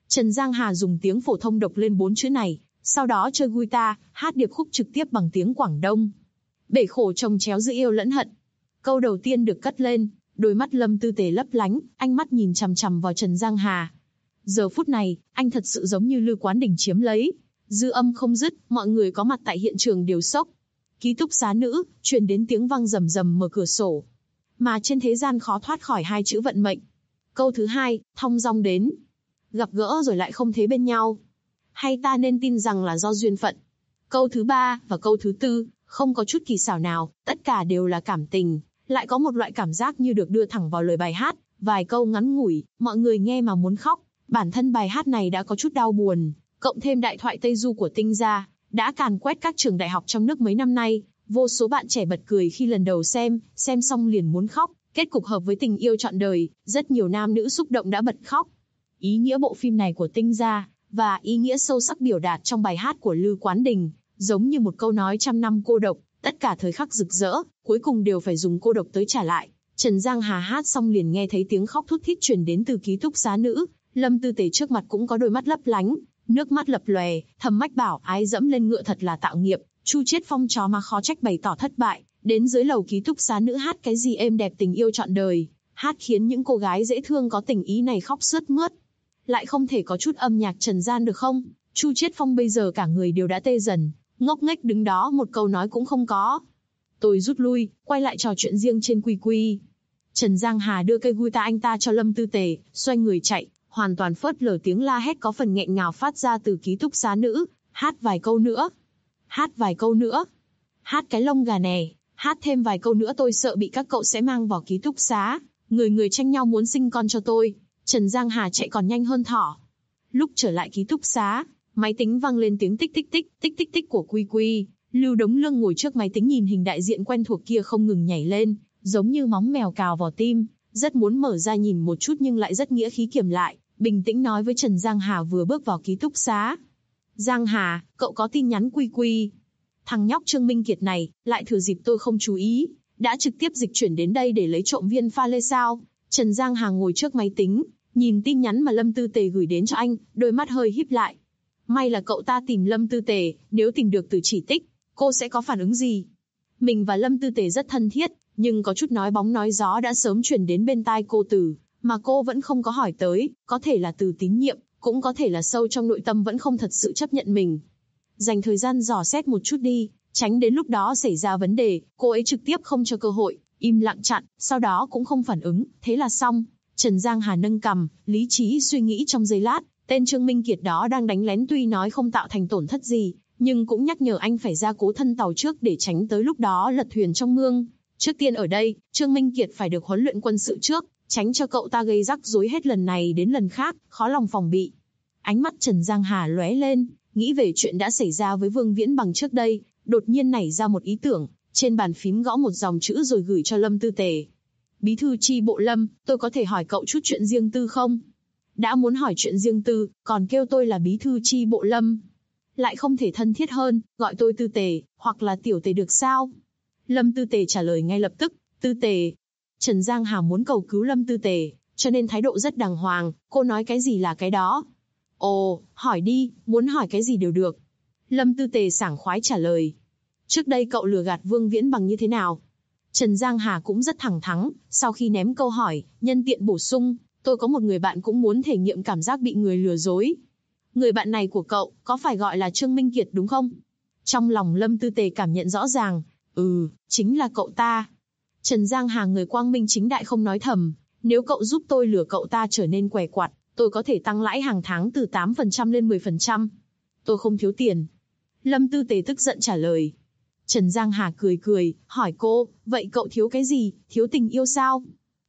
Trần Giang Hà dùng tiếng phổ thông đọc lên 4 chữ này, sau đó chơi guitar, hát điệp khúc trực tiếp bằng tiếng Quảng Đông. Bể khổ chồng chéo giữa yêu lẫn hận. Câu đầu tiên được cất lên, đôi mắt Lâm Tư Tề lấp lánh, ánh mắt nhìn chằm chằm vào Trần Giang Hà. Giờ phút này, anh thật sự giống như Lư Quán Đình chiếm lấy. Dư âm không dứt, mọi người có mặt tại hiện trường đều sốc. Ký túc xá nữ, truyền đến tiếng vang rầm rầm mở cửa sổ. Mà trên thế gian khó thoát khỏi hai chữ vận mệnh. Câu thứ hai, thong dong đến. Gặp gỡ rồi lại không thấy bên nhau. Hay ta nên tin rằng là do duyên phận. Câu thứ ba và câu thứ tư, không có chút kỳ xảo nào, tất cả đều là cảm tình. Lại có một loại cảm giác như được đưa thẳng vào lời bài hát. Vài câu ngắn ngủi, mọi người nghe mà muốn khóc. Bản thân bài hát này đã có chút đau buồn. Cộng thêm đại thoại Tây Du của Tinh Gia, đã càn quét các trường đại học trong nước mấy năm nay. Vô số bạn trẻ bật cười khi lần đầu xem xong liền muốn khóc. Kết cục hợp với tình yêu trọn đời, rất nhiều nam nữ xúc động đã bật khóc. Ý nghĩa bộ phim này của Tinh Gia, và ý nghĩa sâu sắc biểu đạt trong bài hát của Lư Quán Đình, giống như một câu nói 100 năm cô độc, tất cả thời khắc rực rỡ, cuối cùng đều phải dùng cô độc tới trả lại. Trần Giang Hà hát xong liền nghe thấy tiếng khóc thút thít truyền đến từ ký túc xá nữ, Lâm Tư Tề trước mặt cũng có đôi mắt lấp lánh, nước mắt lập lòe, thầm mách bảo ái dẫm lên ngựa thật là tạo nghiệp, Chu Chiết Phong chó mà khó trách bày tỏ thất bại, đến dưới lầu ký túc xá nữ hát cái gì êm đẹp tình yêu trọn đời, hát khiến những cô gái dễ thương có tình ý này khóc sướt mướt. Lại không thể có chút âm nhạc trần gian được không? Chu Chiết Phong bây giờ cả người đều đã tê dần, ngốc nghếch đứng đó một câu nói cũng không có. Tôi rút lui, quay lại trò chuyện riêng trên quy quy. Trần Giang Hà đưa cây guitar anh ta cho Lâm Tư Tề, xoay người chạy, hoàn toàn phớt lờ tiếng la hét có phần nghẹn ngào phát ra từ ký túc xá nữ, hát vài câu nữa. Hát vài câu nữa. Hát cái lông gà nè, hát thêm vài câu nữa tôi sợ bị các cậu sẽ mang vào ký túc xá, người người tranh nhau muốn sinh con cho tôi. Trần Giang Hà chạy còn nhanh hơn thỏ. Lúc trở lại ký túc xá, máy tính vang lên tiếng tích tích tích, tích tích tích của Quy Quy. Lưu Đống Lương ngồi trước máy tính nhìn hình đại diện quen thuộc kia không ngừng nhảy lên, giống như móng mèo cào vào tim, rất muốn mở ra nhìn một chút nhưng lại rất nghĩa khí kiềm lại, bình tĩnh nói với Trần Giang Hà vừa bước vào ký túc xá. Giang Hà, cậu có tin nhắn Quy Quy. Thằng nhóc Trương Minh Kiệt này, lại thừa dịp tôi không chú ý, đã trực tiếp dịch chuyển đến đây để lấy trộm viên pha lê sao? Trần Giang Hà ngồi trước máy tính, nhìn tin nhắn mà Lâm Tư Tề gửi đến cho anh, đôi mắt hơi híp lại. May là cậu ta tìm Lâm Tư Tề, nếu tìm được từ chỉ tích, cô sẽ có phản ứng gì? Mình và Lâm Tư Tề rất thân thiết, nhưng có chút nói bóng nói gió đã sớm truyền đến bên tai cô từ, mà cô vẫn không có hỏi tới, có thể là từ tín nhiệm, cũng có thể là sâu trong nội tâm vẫn không thật sự chấp nhận mình. Dành thời gian dò xét một chút đi, tránh đến lúc đó xảy ra vấn đề, cô ấy trực tiếp không cho cơ hội, im lặng chặn, sau đó cũng không phản ứng, thế là xong. Trần Giang Hà nâng cằm, lý trí suy nghĩ trong giây lát, tên Trương Minh Kiệt đó đang đánh lén tuy nói không tạo thành tổn thất gì, nhưng cũng nhắc nhở anh phải ra cố thân tàu trước để tránh tới lúc đó lật thuyền trong mương. Trước tiên ở đây, Trương Minh Kiệt phải được huấn luyện quân sự trước, tránh cho cậu ta gây rắc rối hết lần này đến lần khác, khó lòng phòng bị. Ánh mắt Trần Giang Hà lóe lên, nghĩ về chuyện đã xảy ra với Vương Viễn Bằng trước đây, đột nhiên nảy ra một ý tưởng, trên bàn phím gõ một dòng chữ rồi gửi cho Lâm Tư Tề. Bí thư chi bộ Lâm, tôi có thể hỏi cậu chút chuyện riêng tư không? Đã muốn hỏi chuyện riêng tư, còn kêu tôi là bí thư chi bộ Lâm. Lại không thể thân thiết hơn, gọi tôi Tư Tề, hoặc là Tiểu Tề được sao? Lâm Tư Tề trả lời ngay lập tức, Tư Tề. Trần Giang Hà muốn cầu cứu Lâm Tư Tề, cho nên thái độ rất đàng hoàng, cô nói cái gì là cái đó. Ồ, hỏi đi, muốn hỏi cái gì đều được. Lâm Tư Tề sảng khoái trả lời. Trước đây cậu lừa gạt Vương Viễn Bằng như thế nào? Trần Giang Hà cũng rất thẳng thắn, sau khi ném câu hỏi, nhân tiện bổ sung, tôi có một người bạn cũng muốn thể nghiệm cảm giác bị người lừa dối. Người bạn này của cậu, có phải gọi là Trương Minh Kiệt đúng không? Trong lòng Lâm Tư Tề cảm nhận rõ ràng, chính là cậu ta. Trần Giang Hà người quang minh chính đại không nói thầm, nếu cậu giúp tôi lừa cậu ta trở nên què quặt, tôi có thể tăng lãi hàng tháng từ 8% lên 10%. Tôi không thiếu tiền. Lâm Tư Tề tức giận trả lời. Trần Giang Hà cười cười, hỏi cô, vậy cậu thiếu cái gì, thiếu tình yêu sao?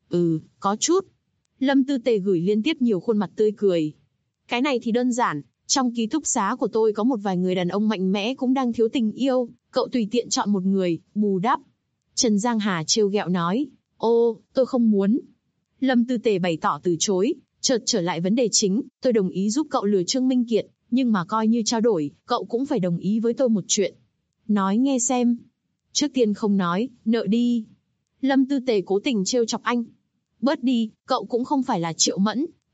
Có chút. Lâm Tư Tề gửi liên tiếp nhiều khuôn mặt tươi cười. Cái này thì đơn giản, trong ký túc xá của tôi có một vài người đàn ông mạnh mẽ cũng đang thiếu tình yêu, cậu tùy tiện chọn một người, bù đắp. Trần Giang Hà trêu ghẹo nói, tôi không muốn. Lâm Tư Tề bày tỏ từ chối, chợt trở lại vấn đề chính, tôi đồng ý giúp cậu lừa Trương Minh Kiệt, nhưng mà coi như trao đổi, cậu cũng phải đồng ý với tôi một chuyện. Nói nghe xem. Trước tiên không nói, nợ đi. Lâm Tư Tề cố tình trêu chọc anh. Bớt đi, cậu cũng không phải là Triệu Mẫn,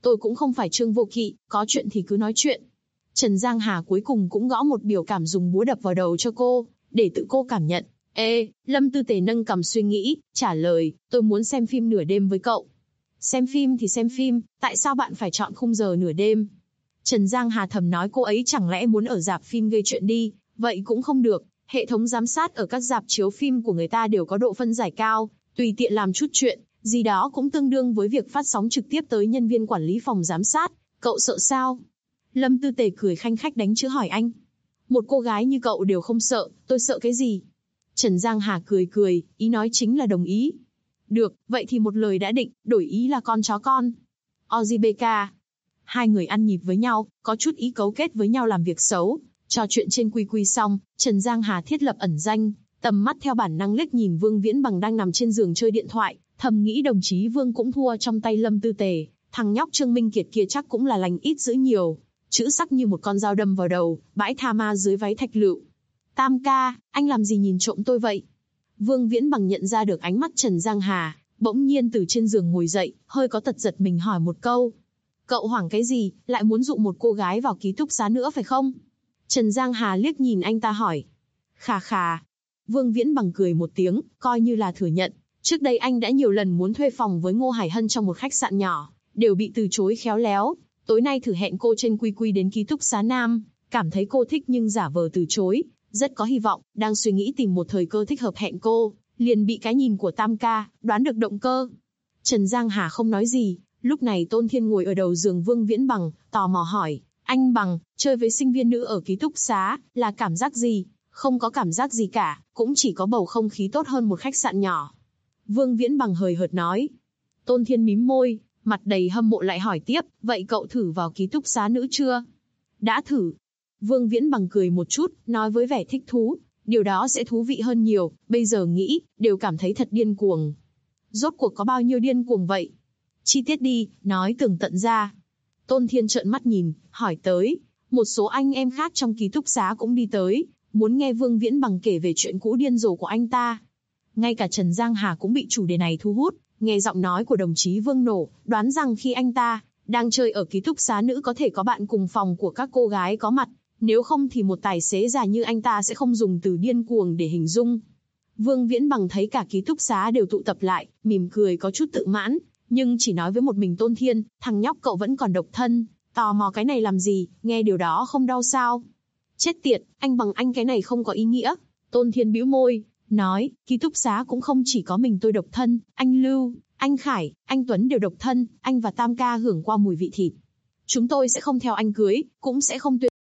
tôi cũng không phải Trương Vô Kỵ, có chuyện thì cứ nói chuyện. Trần Giang Hà cuối cùng cũng gõ một biểu cảm dùng búa đập vào đầu cho cô, để tự cô cảm nhận. Ê, Lâm Tư Tề nâng cằm suy nghĩ, trả lời, tôi muốn xem phim nửa đêm với cậu. Xem phim thì xem phim, tại sao bạn phải chọn khung giờ nửa đêm? Trần Giang Hà thầm nói cô ấy chẳng lẽ muốn ở rạp phim gây chuyện đi, vậy cũng không được. Hệ thống giám sát ở các rạp chiếu phim của người ta đều có độ phân giải cao, tùy tiện làm chút chuyện, gì đó cũng tương đương với việc phát sóng trực tiếp tới nhân viên quản lý phòng giám sát, cậu sợ sao? Lâm Tư Tề cười khanh khách đánh chữ hỏi anh. Một cô gái như cậu đều không sợ, tôi sợ cái gì? Trần Giang Hà cười cười, ý nói chính là đồng ý. Được, vậy thì một lời đã định, đổi ý là con chó con. Ozibeka. Hai người ăn nhịp với nhau, có chút ý cấu kết với nhau làm việc xấu. Trò chuyện trên quy xong, Trần Giang Hà thiết lập ẩn danh, tầm mắt theo bản năng liếc nhìn Vương Viễn Bằng đang nằm trên giường chơi điện thoại, thầm nghĩ đồng chí Vương cũng thua trong tay Lâm Tư Tề, thằng nhóc Trương Minh Kiệt kia chắc cũng là lành ít dữ nhiều. Chữ sắc như một con dao đâm vào đầu, bãi tha ma dưới váy thạch lựu. Tam ca, anh làm gì nhìn trộm tôi vậy? Vương Viễn Bằng nhận ra được ánh mắt Trần Giang Hà, bỗng nhiên từ trên giường ngồi dậy, hơi có tật giật mình hỏi một câu. Cậu hoảng cái gì, lại muốn dụ một cô gái vào ký túc xá nữa phải không? Trần Giang Hà liếc nhìn anh ta hỏi. Khà khà. Vương Viễn Bằng cười một tiếng, coi như là thừa nhận. Trước đây anh đã nhiều lần muốn thuê phòng với Ngô Hải Hân trong một khách sạn nhỏ, đều bị từ chối khéo léo. Tối nay thử hẹn cô trên quy đến ký túc xá Nam, cảm thấy cô thích nhưng giả vờ từ chối, rất có hy vọng, đang suy nghĩ tìm một thời cơ thích hợp hẹn cô, liền bị cái nhìn của Tam ca, đoán được động cơ. Trần Giang Hà không nói gì, lúc này Tôn Thiên ngồi ở đầu giường Vương Viễn Bằng, tò mò hỏi, anh Bằng, chơi với sinh viên nữ ở ký túc xá, là cảm giác gì? Không có cảm giác gì cả, cũng chỉ có bầu không khí tốt hơn một khách sạn nhỏ. Vương Viễn Bằng hời hợt nói. Tôn Thiên mím môi, mặt đầy hâm mộ lại hỏi tiếp, vậy cậu thử vào ký túc xá nữ chưa? Đã thử. Vương Viễn Bằng cười một chút, nói với vẻ thích thú, điều đó sẽ thú vị hơn nhiều, bây giờ nghĩ, đều cảm thấy thật điên cuồng. Rốt cuộc có bao nhiêu điên cuồng vậy? Chi tiết đi, nói tường tận ra. Tôn Thiên trợn mắt nhìn, hỏi tới, một số anh em khác trong ký túc xá cũng đi tới, muốn nghe Vương Viễn Bằng kể về chuyện cũ điên rồ của anh ta. Ngay cả Trần Giang Hà cũng bị chủ đề này thu hút, nghe giọng nói của đồng chí Vương nổ, đoán rằng khi anh ta đang chơi ở ký túc xá nữ có thể có bạn cùng phòng của các cô gái có mặt, nếu không thì một tài xế già như anh ta sẽ không dùng từ điên cuồng để hình dung. Vương Viễn Bằng thấy cả ký túc xá đều tụ tập lại, mỉm cười có chút tự mãn, nhưng chỉ nói với một mình Tôn Thiên, thằng nhóc cậu vẫn còn độc thân, tò mò cái này làm gì, nghe điều đó không đau sao? Chết tiệt, anh Bằng anh cái này không có ý nghĩa. Tôn Thiên bĩu môi, nói, ký túc xá cũng không chỉ có mình tôi độc thân, anh Lưu, anh Khải, anh Tuấn đều độc thân, anh và Tam ca hưởng qua mùi vị thịt. Chúng tôi sẽ không theo anh cưới, cũng sẽ không tuyên.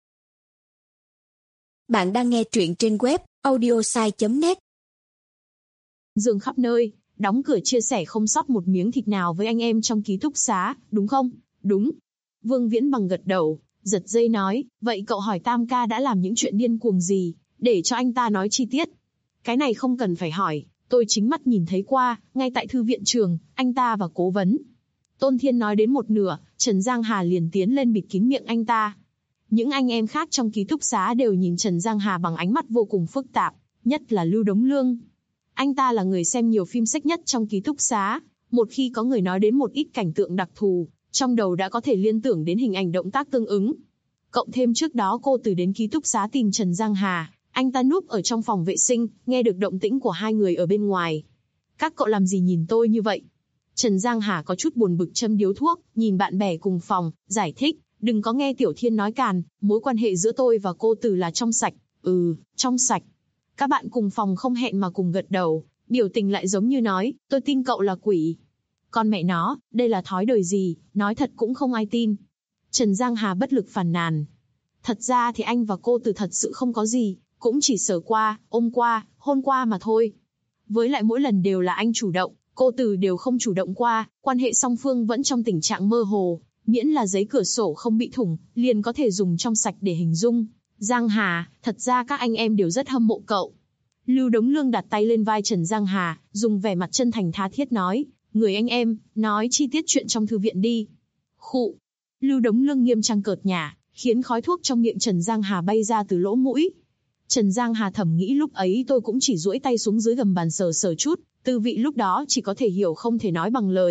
Bạn đang nghe truyện trên web audiosai.net. Giường khắp nơi, đóng cửa chia sẻ không sót một miếng thịt nào với anh em trong ký túc xá, đúng không? Đúng. Vương Viễn Bằng gật đầu, giật dây nói, vậy cậu hỏi Tam ca đã làm những chuyện điên cuồng gì, để cho anh ta nói chi tiết. Cái này không cần phải hỏi, tôi chính mắt nhìn thấy qua, ngay tại thư viện trường, anh ta và cố vấn. Tôn Thiên nói đến một nửa, Trần Giang Hà liền tiến lên bịt kín miệng anh ta. Những anh em khác trong ký túc xá đều nhìn Trần Giang Hà bằng ánh mắt vô cùng phức tạp, nhất là Lưu Đống Lương. Anh ta là người xem nhiều phim sách nhất trong ký túc xá, một khi có người nói đến một ít cảnh tượng đặc thù, trong đầu đã có thể liên tưởng đến hình ảnh động tác tương ứng. Cộng thêm trước đó cô từ đến ký túc xá tìm Trần Giang Hà, anh ta núp ở trong phòng vệ sinh, nghe được động tĩnh của hai người ở bên ngoài. Các cậu làm gì nhìn tôi như vậy? Trần Giang Hà có chút buồn bực châm điếu thuốc, nhìn bạn bè cùng phòng, giải thích, đừng có nghe Tiểu Thiên nói càn, mối quan hệ giữa tôi và cô Từ là trong sạch. Trong sạch. Các bạn cùng phòng không hẹn mà cùng gật đầu, biểu tình lại giống như nói, tôi tin cậu là quỷ. Con mẹ nó, đây là thói đời gì, nói thật cũng không ai tin. Trần Giang Hà bất lực phàn nàn. Thật ra thì anh và cô Từ thật sự không có gì, cũng chỉ sờ qua, ôm qua, hôn qua mà thôi. Với lại mỗi lần đều là anh chủ động, cô Từ đều không chủ động qua, quan hệ song phương vẫn trong tình trạng mơ hồ, miễn là giấy cửa sổ không bị thủng, liền có thể dùng trong sạch để hình dung. Giang Hà, thật ra các anh em đều rất hâm mộ cậu. Lưu Đống Lương đặt tay lên vai Trần Giang Hà, dùng vẻ mặt chân thành tha thiết nói, người anh em, nói chi tiết chuyện trong thư viện đi. Khụ. Lưu Đống Lương nghiêm trang cợt nhả, khiến khói thuốc trong miệng Trần Giang Hà bay ra từ lỗ mũi. Trần Giang Hà thầm nghĩ lúc ấy tôi cũng chỉ duỗi tay xuống dưới gầm bàn sờ sờ chút, tư vị lúc đó chỉ có thể hiểu không thể nói bằng lời.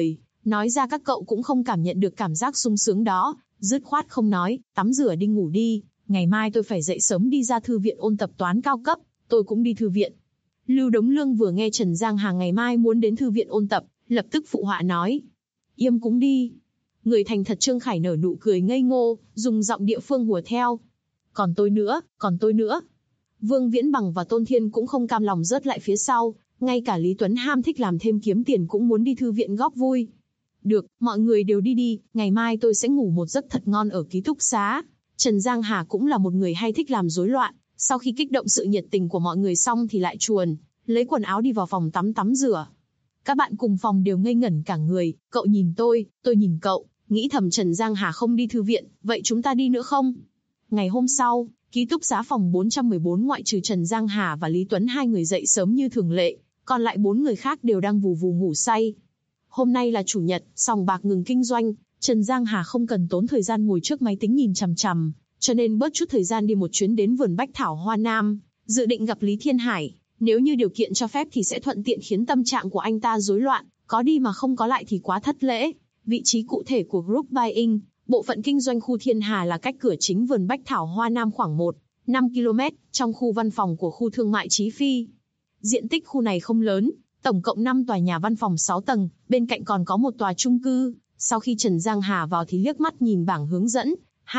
Nói ra các cậu cũng không cảm nhận được cảm giác sung sướng đó, dứt khoát không nói, tắm rửa đi ngủ đi, ngày mai tôi phải dậy sớm đi ra thư viện ôn tập toán cao cấp, tôi cũng đi thư viện. Lưu Đống Lương vừa nghe Trần Giang Hà ngày mai muốn đến thư viện ôn tập, lập tức phụ họa nói. Yêm cũng đi. Người thành thật Trương Khải nở nụ cười ngây ngô, dùng giọng địa phương hùa theo. Còn tôi nữa, còn tôi nữa. Vương Viễn Bằng và Tôn Thiên cũng không cam lòng rớt lại phía sau, ngay cả Lý Tuấn ham thích làm thêm kiếm tiền cũng muốn đi thư viện góp vui. Được, mọi người đều đi đi, ngày mai tôi sẽ ngủ một giấc thật ngon ở ký túc xá. Trần Giang Hà cũng là một người hay thích làm rối loạn, sau khi kích động sự nhiệt tình của mọi người xong thì lại chuồn, lấy quần áo đi vào phòng tắm rửa. Các bạn cùng phòng đều ngây ngẩn cả người, cậu nhìn tôi nhìn cậu, nghĩ thầm Trần Giang Hà không đi thư viện, vậy chúng ta đi nữa không? Ngày hôm sau, ký túc xá phòng 414 ngoại trừ Trần Giang Hà và Lý Tuấn hai người dậy sớm như thường lệ, còn lại 4 người khác đều đang vù vù ngủ say. Hôm nay là chủ nhật, sòng bạc ngừng kinh doanh, Trần Giang Hà không cần tốn thời gian ngồi trước máy tính nhìn chằm chằm, cho nên bớt chút thời gian đi một chuyến đến vườn Bách Thảo Hoa Nam, dự định gặp Lý Thiên Hải, nếu như điều kiện cho phép thì sẽ thuận tiện khiến tâm trạng của anh ta rối loạn, có đi mà không có lại thì quá thất lễ. Vị trí cụ thể của Group Buying, bộ phận kinh doanh khu Thiên Hà là cách cửa chính vườn Bách Thảo Hoa Nam khoảng 1,5 km, trong khu văn phòng của khu thương mại Chí Phi. Diện tích khu này không lớn, tổng cộng 5 tòa nhà văn phòng 6 tầng, bên cạnh còn có một tòa chung cư. Sau khi Trần Giang Hà vào thì liếc mắt nhìn bảng hướng dẫn,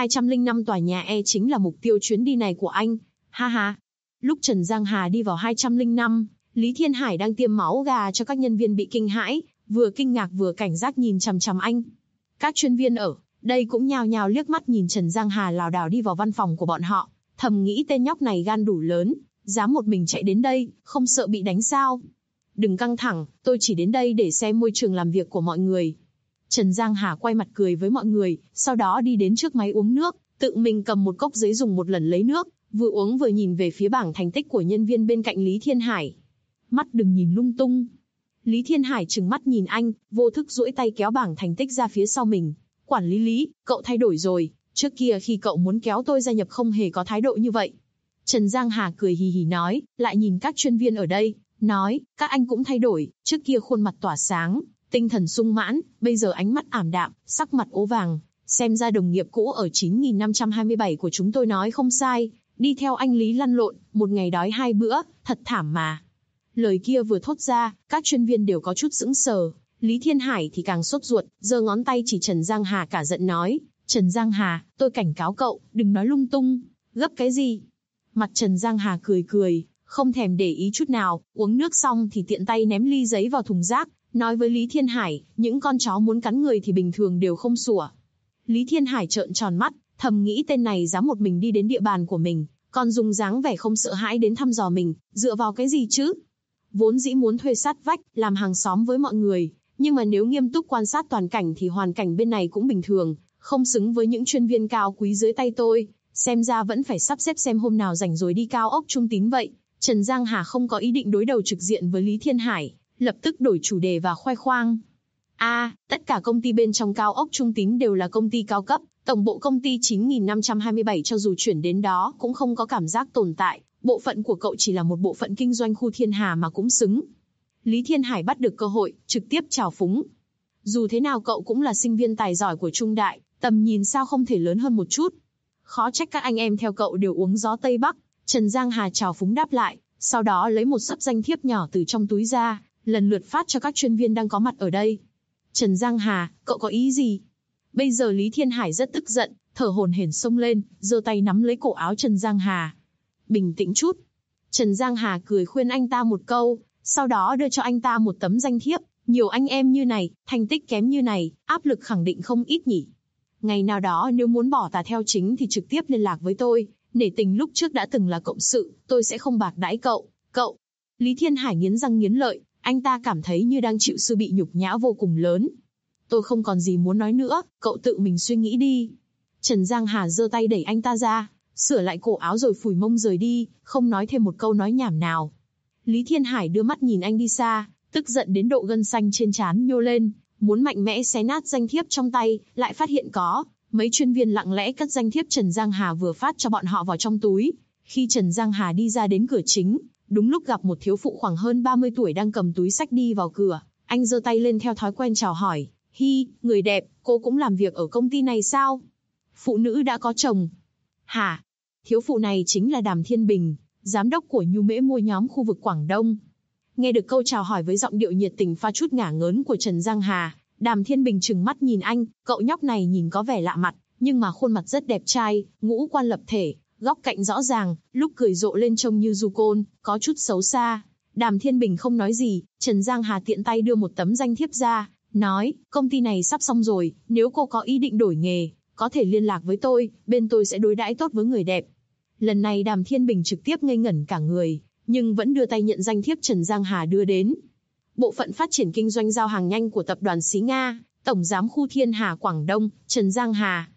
205 tòa nhà E chính là mục tiêu chuyến đi này của anh. Ha ha. Lúc Trần Giang Hà đi vào 205, Lý Thiên Hải đang tiêm máu gà cho các nhân viên bị kinh hãi, vừa kinh ngạc vừa cảnh giác nhìn chằm chằm anh. Các chuyên viên ở đây cũng nhao nhao liếc mắt nhìn Trần Giang Hà lảo đảo đi vào văn phòng của bọn họ, thầm nghĩ tên nhóc này gan đủ lớn, dám một mình chạy đến đây, không sợ bị đánh sao? Đừng căng thẳng, tôi chỉ đến đây để xem môi trường làm việc của mọi người. Trần Giang Hà quay mặt cười với mọi người, sau đó đi đến trước máy uống nước, tự mình cầm một cốc giấy dùng một lần lấy nước, vừa uống vừa nhìn về phía bảng thành tích của nhân viên bên cạnh Lý Thiên Hải. Mắt đừng nhìn lung tung. Lý Thiên Hải trừng mắt nhìn anh, vô thức duỗi tay kéo bảng thành tích ra phía sau mình. Quản lý Lý, cậu thay đổi rồi, trước kia khi cậu muốn kéo tôi gia nhập không hề có thái độ như vậy. Trần Giang Hà cười hì hì nói, lại nhìn các chuyên viên ở đây, nói, các anh cũng thay đổi, trước kia khuôn mặt tỏa sáng, tinh thần sung mãn, bây giờ ánh mắt ảm đạm, sắc mặt ố vàng, xem ra đồng nghiệp cũ ở 9527 của chúng tôi nói không sai, đi theo anh Lý lăn lộn, một ngày đói 2 bữa, thật thảm mà. Lời kia vừa thốt ra, các chuyên viên đều có chút sững sờ, Lý Thiên Hải thì càng sốt ruột, giơ ngón tay chỉ Trần Giang Hà cả giận nói, Trần Giang Hà, tôi cảnh cáo cậu, đừng nói lung tung, gấp cái gì? Mặt Trần Giang Hà cười, không thèm để ý chút nào, uống nước xong thì tiện tay ném ly giấy vào thùng rác, nói với Lý Thiên Hải, những con chó muốn cắn người thì bình thường đều không sủa. Lý Thiên Hải trợn tròn mắt, thầm nghĩ tên này dám một mình đi đến địa bàn của mình, còn dùng dáng vẻ không sợ hãi đến thăm dò mình, dựa vào cái gì chứ? Vốn dĩ muốn thuê sát vách, làm hàng xóm với mọi người, nhưng mà nếu nghiêm túc quan sát toàn cảnh thì hoàn cảnh bên này cũng bình thường, không xứng với những chuyên viên cao quý dưới tay tôi, xem ra vẫn phải sắp xếp xem hôm nào rảnh rồi đi cao ốc Trung Tín vậy. Trần Giang Hà không có ý định đối đầu trực diện với Lý Thiên Hải, lập tức đổi chủ đề và khoe khoang. Tất cả công ty bên trong cao ốc Trung Tín đều là công ty cao cấp, tổng bộ công ty 9527 cho dù chuyển đến đó cũng không có cảm giác tồn tại, bộ phận của cậu chỉ là một bộ phận kinh doanh khu Thiên Hà mà cũng xứng. Lý Thiên Hải bắt được cơ hội, trực tiếp chào phúng. Dù thế nào cậu cũng là sinh viên tài giỏi của Trung Đại, tầm nhìn sao không thể lớn hơn một chút. Khó trách các anh em theo cậu đều uống gió Tây Bắc. Trần Giang Hà chào phúng đáp lại, sau đó lấy một xấp danh thiếp nhỏ từ trong túi ra, lần lượt phát cho các chuyên viên đang có mặt ở đây. Trần Giang Hà, cậu có ý gì? Bây giờ Lý Thiên Hải rất tức giận, thở hổn hển xông lên, giơ tay nắm lấy cổ áo Trần Giang Hà. Bình tĩnh chút. Trần Giang Hà cười khuyên anh ta một câu, sau đó đưa cho anh ta một tấm danh thiếp. Nhiều anh em như này, thành tích kém như này, áp lực khẳng định không ít nhỉ. Ngày nào đó nếu muốn bỏ tà theo chính thì trực tiếp liên lạc với tôi. Nể tình lúc trước đã từng là cộng sự, tôi sẽ không bạc đãi cậu. Cậu. Lý Thiên Hải nghiến răng nghiến lợi, anh ta cảm thấy như đang chịu sự bị nhục nhã vô cùng lớn. Tôi không còn gì muốn nói nữa, cậu tự mình suy nghĩ đi. Trần Giang Hà giơ tay đẩy anh ta ra, sửa lại cổ áo rồi phủi mông rời đi, không nói thêm một câu nói nhảm nào. Lý Thiên Hải đưa mắt nhìn anh đi xa, tức giận đến độ gân xanh trên trán nhô lên, muốn mạnh mẽ xé nát danh thiếp trong tay, lại phát hiện có mấy chuyên viên lặng lẽ cất danh thiếp Trần Giang Hà vừa phát cho bọn họ vào trong túi. Khi Trần Giang Hà đi ra đến cửa chính, đúng lúc gặp một thiếu phụ khoảng hơn 30 tuổi đang cầm túi xách đi vào cửa, anh giơ tay lên theo thói quen chào hỏi, Hi, người đẹp, cô cũng làm việc ở công ty này sao? Phụ nữ đã có chồng. Hả? Thiếu phụ này chính là Đàm Thiên Bình, giám đốc của Nhu Mễ Mua nhóm khu vực Quảng Đông. Nghe được câu chào hỏi với giọng điệu nhiệt tình pha chút ngả ngớn của Trần Giang Hà, Đàm Thiên Bình trừng mắt nhìn anh, cậu nhóc này nhìn có vẻ lạ mặt, nhưng mà khuôn mặt rất đẹp trai, ngũ quan lập thể, góc cạnh rõ ràng, lúc cười rộ lên trông như du côn, có chút xấu xa. Đàm Thiên Bình không nói gì, Trần Giang Hà tiện tay đưa một tấm danh thiếp ra, nói, công ty này sắp xong rồi, nếu cô có ý định đổi nghề, có thể liên lạc với tôi, bên tôi sẽ đối đãi tốt với người đẹp. Lần này Đàm Thiên Bình trực tiếp ngây ngẩn cả người, nhưng vẫn đưa tay nhận danh thiếp Trần Giang Hà đưa đến. Bộ phận phát triển kinh doanh giao hàng nhanh của tập đoàn Xí Nga, Tổng giám khu Thiên Hà Quảng Đông, Trần Giang Hà.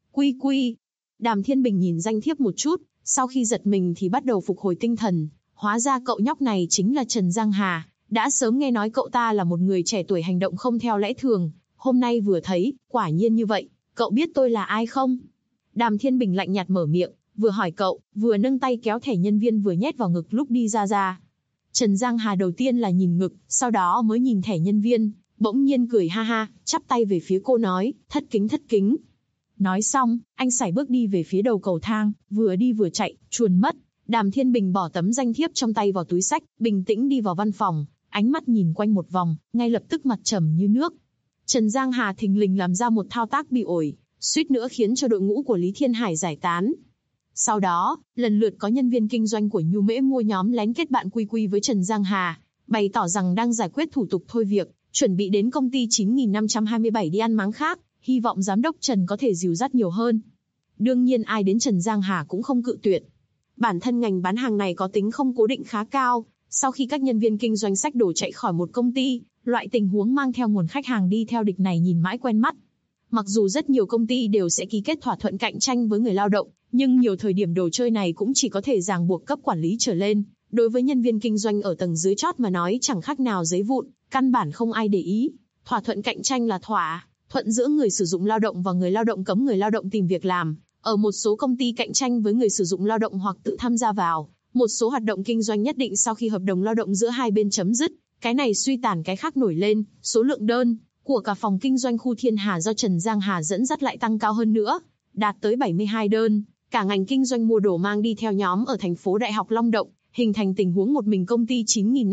Quy. Đàm Thiên Bình nhìn danh thiếp một chút, sau khi giật mình thì bắt đầu phục hồi tinh thần. Hóa ra cậu nhóc này chính là Trần Giang Hà, đã sớm nghe nói cậu ta là một người trẻ tuổi hành động không theo lẽ thường, hôm nay vừa thấy, quả nhiên như vậy, cậu biết tôi là ai không? Đàm Thiên Bình lạnh nhạt mở miệng, vừa hỏi cậu, vừa nâng tay kéo thẻ nhân viên vừa nhét vào ngực lúc đi ra. Trần Giang Hà đầu tiên là nhìn ngực, sau đó mới nhìn thẻ nhân viên, bỗng nhiên cười ha ha, chắp tay về phía cô nói, thất kính. Nói xong, anh sải bước đi về phía đầu cầu thang, vừa đi vừa chạy, chuồn mất. Đàm Thiên Bình bỏ tấm danh thiếp trong tay vào túi xách, bình tĩnh đi vào văn phòng, ánh mắt nhìn quanh một vòng, ngay lập tức mặt trầm như nước. Trần Giang Hà thình lình làm ra một thao tác bị ổi, suýt nữa khiến cho đội ngũ của Lý Thiên Hải giải tán. Sau đó, lần lượt có nhân viên kinh doanh của Nhu Mễ Mua nhóm lén kết bạn quy với Trần Giang Hà, bày tỏ rằng đang giải quyết thủ tục thôi việc, chuẩn bị đến công ty 9527 đi ăn máng khác, hy vọng giám đốc Trần có thể dìu dắt nhiều hơn. Đương nhiên ai đến Trần Giang Hà cũng không cự tuyệt. Bản thân ngành bán hàng này có tính không cố định khá cao, sau khi các nhân viên kinh doanh xách đồ chạy khỏi một công ty, loại tình huống mang theo nguồn khách hàng đi theo địch này nhìn mãi quen mắt. Mặc dù rất nhiều công ty đều sẽ ký kết thỏa thuận cạnh tranh với người lao động, nhưng nhiều thời điểm đồ chơi này cũng chỉ có thể ràng buộc cấp quản lý trở lên. Đối với nhân viên kinh doanh ở tầng dưới chót mà nói chẳng khác nào giấy vụn, căn bản không ai để ý. Thỏa thuận cạnh tranh là thỏa thuận giữa người sử dụng lao động và người lao động cấm người lao động tìm việc làm. Ở một số công ty cạnh tranh với người sử dụng lao động hoặc tự tham gia vào một số hoạt động kinh doanh nhất định sau khi hợp đồng lao động giữa hai bên chấm dứt. Cái này suy tàn cái khác nổi lên, số lượng đơn của cả phòng kinh doanh khu Thiên Hà do Trần Giang Hà dẫn dắt lại tăng cao hơn nữa, đạt tới 72 đơn. Cả ngành kinh doanh mua đồ mang đi theo nhóm ở thành phố Đại học Long Động, hình thành tình huống một mình công ty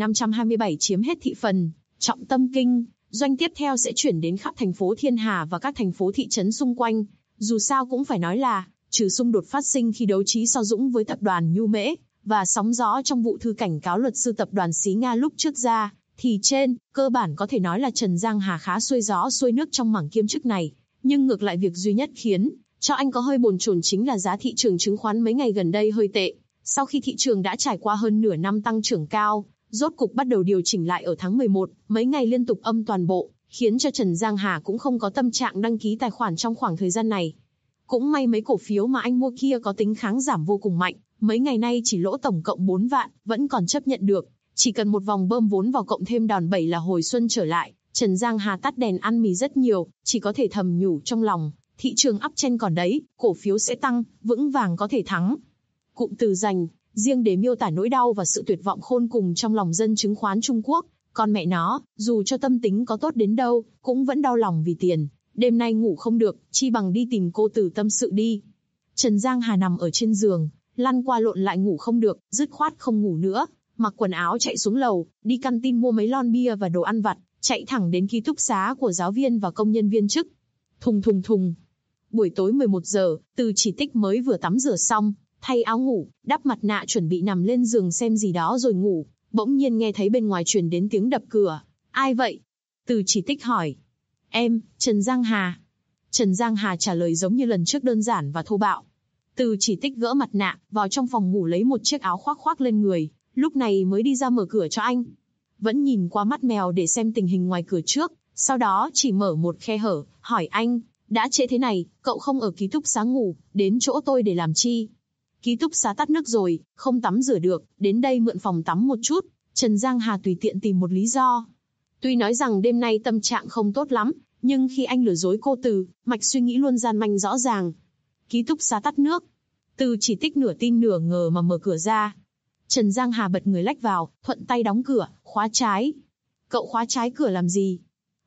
9527 chiếm hết thị phần. Trọng tâm kinh doanh tiếp theo sẽ chuyển đến khắp thành phố Thiên Hà và các thành phố thị trấn xung quanh. Dù sao cũng phải nói là, trừ xung đột phát sinh khi đấu trí so dũng với tập đoàn Nhu Mễ, và sóng gió trong vụ thư cảnh cáo luật sư tập đoàn Xí Nga lúc trước ra, thì trên, cơ bản có thể nói là Trần Giang Hà khá xuôi gió xuôi nước trong mảng kiêm chức này. Nhưng ngược lại việc duy nhất khiến cho anh có hơi bồn chồn chính là giá thị trường chứng khoán mấy ngày gần đây hơi tệ. Sau khi thị trường đã trải qua hơn nửa năm tăng trưởng cao, rốt cục bắt đầu điều chỉnh lại ở tháng 11, mấy ngày liên tục âm toàn bộ, khiến cho Trần Giang Hà cũng không có tâm trạng đăng ký tài khoản trong khoảng thời gian này. Cũng may mấy cổ phiếu mà anh mua kia có tính kháng giảm vô cùng mạnh, mấy ngày nay chỉ lỗ tổng cộng 4 vạn, vẫn còn chấp nhận được. Chỉ cần một vòng bơm vốn vào cộng thêm đòn bẩy là hồi xuân trở lại. Trần Giang Hà tắt đèn ăn mì rất nhiều, chỉ có thể thầm nhủ trong lòng, thị trường uptrend còn đấy, cổ phiếu sẽ tăng, vững vàng có thể thắng. Cụm từ dành riêng để miêu tả nỗi đau và sự tuyệt vọng khôn cùng trong lòng dân chứng khoán Trung Quốc. Con mẹ nó, dù cho tâm tính có tốt đến đâu, cũng vẫn đau lòng vì tiền. Đêm nay ngủ không được, chi bằng đi tìm cô Tử tâm sự đi. Trần Giang Hà nằm ở trên giường, lăn qua lộn lại ngủ không được, dứt khoát không ngủ nữa, mặc quần áo chạy xuống lầu, đi căn tin mua mấy lon bia và đồ ăn vặt, chạy thẳng đến ký túc xá của giáo viên và công nhân viên chức. Thùng. Buổi tối 11 giờ, Từ Chỉ Tích mới vừa tắm rửa xong, thay áo ngủ, đắp mặt nạ chuẩn bị nằm lên giường xem gì đó rồi ngủ, bỗng nhiên nghe thấy bên ngoài truyền đến tiếng đập cửa. Ai vậy? Từ Chỉ Tích hỏi. Em, Trần Giang Hà. Trần Giang Hà trả lời giống như lần trước đơn giản và thô bạo. Từ Chỉ Tích gỡ mặt nạ, vào trong phòng ngủ lấy một chiếc áo khoác lên người, lúc này mới đi ra mở cửa cho anh. Vẫn nhìn qua mắt mèo để xem tình hình ngoài cửa trước, sau đó chỉ mở một khe hở, hỏi anh, đã trễ thế này, cậu không ở ký túc xá ngủ, đến chỗ tôi để làm chi? Ký túc xá tắt nước rồi, không tắm rửa được, đến đây mượn phòng tắm một chút. Trần Giang Hà tùy tiện tìm một lý do. Tuy nói rằng đêm nay tâm trạng không tốt lắm, nhưng khi anh lừa dối cô Từ, mạch suy nghĩ luôn gian manh rõ ràng. Ký túc xá tắt nước. Từ Chỉ Tích nửa tin nửa ngờ mà mở cửa ra. Trần Giang Hà bật người lách vào, thuận tay đóng cửa, khóa trái. Cậu khóa trái cửa làm gì?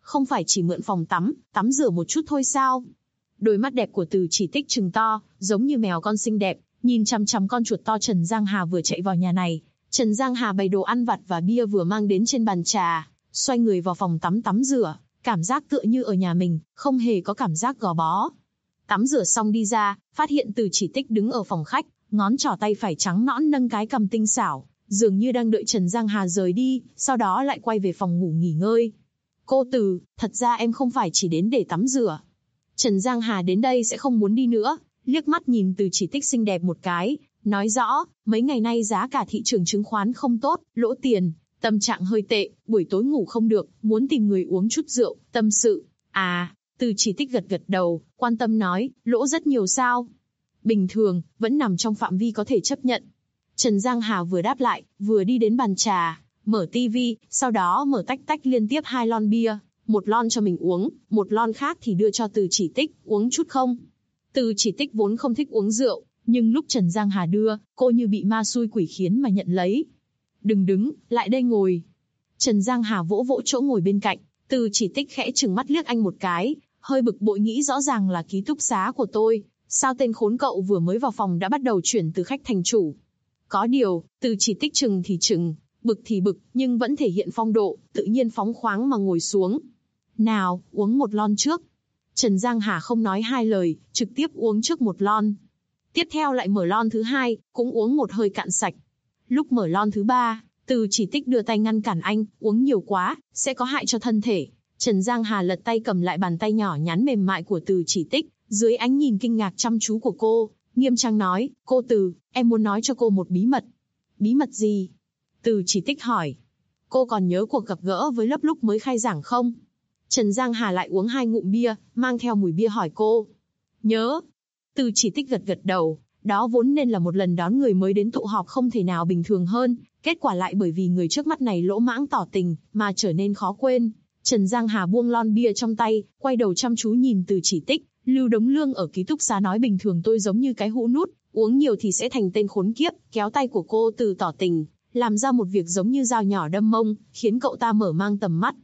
Không phải chỉ mượn phòng tắm rửa một chút thôi sao? Đôi mắt đẹp của Từ Chỉ Tích trừng to, giống như mèo con xinh đẹp, nhìn chằm chằm con chuột to Trần Giang Hà vừa chạy vào nhà này. Trần Giang Hà bày đồ ăn vặt và bia vừa mang đến trên bàn trà, xoay người vào phòng tắm rửa, cảm giác tựa như ở nhà mình, không hề có cảm giác gò bó. Tắm rửa xong đi ra, phát hiện Từ Chỉ Tích đứng ở phòng khách, ngón trỏ tay phải trắng nõn nâng cái cằm tinh xảo, dường như đang đợi Trần Giang Hà rời đi, sau đó lại quay về phòng ngủ nghỉ ngơi. Cô Từ, thật ra em không phải chỉ đến để tắm rửa. Trần Giang Hà đến đây sẽ không muốn đi nữa, liếc mắt nhìn Từ Chỉ Tích xinh đẹp một cái, nói rõ, mấy ngày nay giá cả thị trường chứng khoán không tốt, lỗ tiền, tâm trạng hơi tệ, buổi tối ngủ không được, muốn tìm người uống chút rượu, tâm sự. À, Từ Chỉ Tích gật gật đầu, quan tâm nói, lỗ rất nhiều sao? Bình thường, vẫn nằm trong phạm vi có thể chấp nhận. Trần Giang Hà vừa đáp lại, vừa đi đến bàn trà, mở tivi, sau đó mở tách liên tiếp 2 lon bia, một lon cho mình uống, một lon khác thì đưa cho Từ Chỉ Tích, uống chút không? Từ Chỉ Tích vốn không thích uống rượu, nhưng lúc Trần Giang Hà đưa, cô như bị ma xui quỷ khiến mà nhận lấy. Đừng đứng, lại đây ngồi. Trần Giang Hà vỗ vỗ chỗ ngồi bên cạnh, Từ Chỉ Tích khẽ trừng mắt liếc anh một cái, hơi bực bội nghĩ rõ ràng là ký túc xá của tôi, sao tên khốn cậu vừa mới vào phòng đã bắt đầu chuyển từ khách thành chủ. Có điều, Từ Chỉ Tích chừng thì chừng, bực thì bực, nhưng vẫn thể hiện phong độ, tự nhiên phóng khoáng mà ngồi xuống. Nào, uống một lon trước. Trần Giang Hà không nói hai lời, trực tiếp uống trước một lon. Tiếp theo lại mở lon thứ hai, cũng uống một hơi cạn sạch. Lúc mở lon thứ ba, Từ Chỉ Tích đưa tay ngăn cản anh, uống nhiều quá, sẽ có hại cho thân thể. Trần Giang Hà lật tay cầm lại bàn tay nhỏ nhắn mềm mại của Từ Chỉ Tích, dưới ánh nhìn kinh ngạc chăm chú của cô, nghiêm trang nói, cô Từ, em muốn nói cho cô một bí mật. Bí mật gì? Từ Chỉ Tích hỏi. Cô còn nhớ cuộc gặp gỡ với lớp lúc mới khai giảng không? Trần Giang Hà lại uống 2 ngụm bia, mang theo mùi bia hỏi cô. Nhớ. Từ Chỉ Tích gật gật đầu, đó vốn nên là một lần đón người mới đến tụ họp không thể nào bình thường hơn, kết quả lại bởi vì người trước mắt này lỗ mãng tỏ tình, mà trở nên khó quên. Trần Giang Hà buông lon bia trong tay, quay đầu chăm chú nhìn Từ Chỉ Tích, Lưu Đống Lương ở ký túc xá nói bình thường tôi giống như cái hũ nút, uống nhiều thì sẽ thành tên khốn kiếp, kéo tay của cô Từ tỏ tình, làm ra một việc giống như dao nhỏ đâm mông, khiến cậu ta mở mang tầm mắt.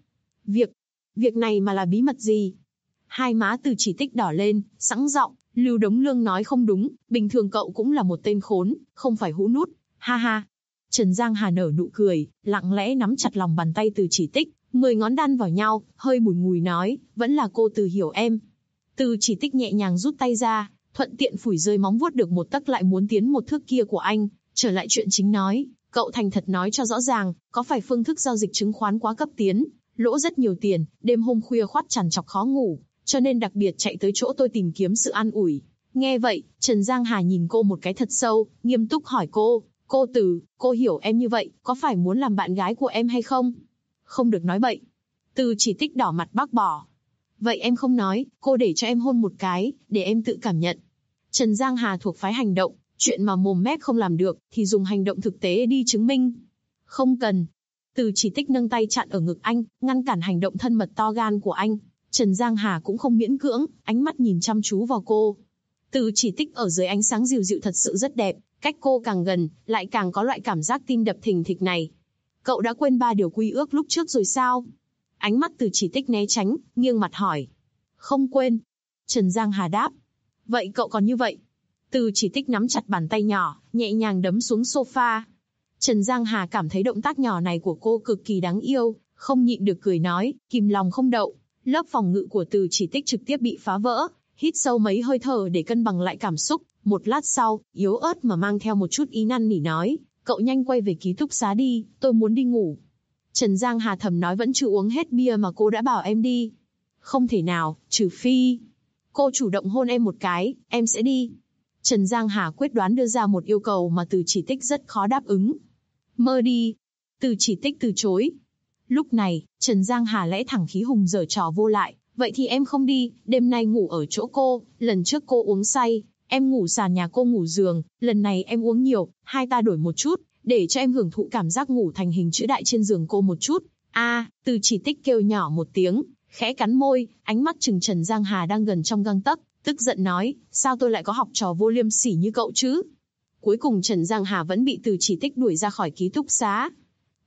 Việc này mà là bí mật gì? Hai má Từ Chỉ Tích đỏ lên, sẵn giọng, Lưu Đống Lương nói không đúng, bình thường cậu cũng là một tên khốn, không phải hũ nút, ha ha. Trần Giang Hà nở nụ cười, lặng lẽ nắm chặt lòng bàn tay Từ Chỉ Tích, 10 ngón đan vào nhau, hơi bùi ngùi nói, vẫn là cô Từ hiểu em. Từ Chỉ Tích nhẹ nhàng rút tay ra, thuận tiện phủi rơi móng vuốt được một tấc lại muốn tiến một thước kia của anh, trở lại chuyện chính nói, cậu thành thật nói cho rõ ràng, có phải phương thức giao dịch chứng khoán quá cấp tiến, lỗ rất nhiều tiền, đêm hôm khuya khoắt trằn trọc khó ngủ, cho nên đặc biệt chạy tới chỗ tôi tìm kiếm sự an ủi. Nghe vậy, Trần Giang Hà nhìn cô một cái thật sâu, nghiêm túc hỏi cô Từ, cô hiểu em như vậy, có phải muốn làm bạn gái của em hay không? Không được nói bậy. Từ Chỉ Tích đỏ mặt bác bỏ. Vậy em không nói, cô để cho em hôn một cái, để em tự cảm nhận. Trần Giang Hà thuộc phái hành động, chuyện mà mồm mép không làm được, thì dùng hành động thực tế đi chứng minh. Không cần. Từ Chỉ Tích nâng tay chặn ở ngực anh, ngăn cản hành động thân mật to gan của anh. Trần Giang Hà cũng không miễn cưỡng, ánh mắt nhìn chăm chú vào cô. Từ Chỉ Tích ở dưới ánh sáng dịu dịu thật sự rất đẹp, cách cô càng gần, lại càng có loại cảm giác tim đập thình thịch này. Cậu đã quên 3 điều quy ước lúc trước rồi sao? Ánh mắt Từ Chỉ Tích né tránh, nghiêng mặt hỏi. Không quên. Trần Giang Hà đáp. Vậy cậu còn như vậy? Từ Chỉ Tích nắm chặt bàn tay nhỏ, nhẹ nhàng đấm xuống sofa. Trần Giang Hà cảm thấy động tác nhỏ này của cô cực kỳ đáng yêu, không nhịn được cười nói, kìm lòng không đậu. Lớp phòng ngự của Từ Chỉ Tích trực tiếp bị phá vỡ, hít sâu mấy hơi thở để cân bằng lại cảm xúc. Một lát sau, yếu ớt mà mang theo một chút ý năn nỉ nói, cậu nhanh quay về ký túc xá đi, tôi muốn đi ngủ. Trần Giang Hà thầm nói vẫn chưa uống hết bia mà cô đã bảo em đi. Không thể nào, trừ phi cô chủ động hôn em một cái, em sẽ đi. Trần Giang Hà quyết đoán đưa ra một yêu cầu mà Từ Chỉ Tích rất khó đáp ứng. Mơ đi. Từ Chỉ Tích từ chối. Lúc này, Trần Giang Hà lẽ thẳng khí hùng giở trò vô lại, vậy thì em không đi, đêm nay ngủ ở chỗ cô, lần trước cô uống say, em ngủ sàn nhà cô ngủ giường, lần này em uống nhiều, hai ta đổi một chút, để cho em hưởng thụ cảm giác ngủ thành hình chữ đại trên giường cô một chút. Từ Chỉ Tích kêu nhỏ một tiếng, khẽ cắn môi, ánh mắt chừng Trần Giang Hà đang gần trong gang tấc, tức giận nói, sao tôi lại có học trò vô liêm sỉ như cậu chứ? Cuối cùng Trần Giang Hà vẫn bị Từ Chỉ Tích đuổi ra khỏi ký túc xá.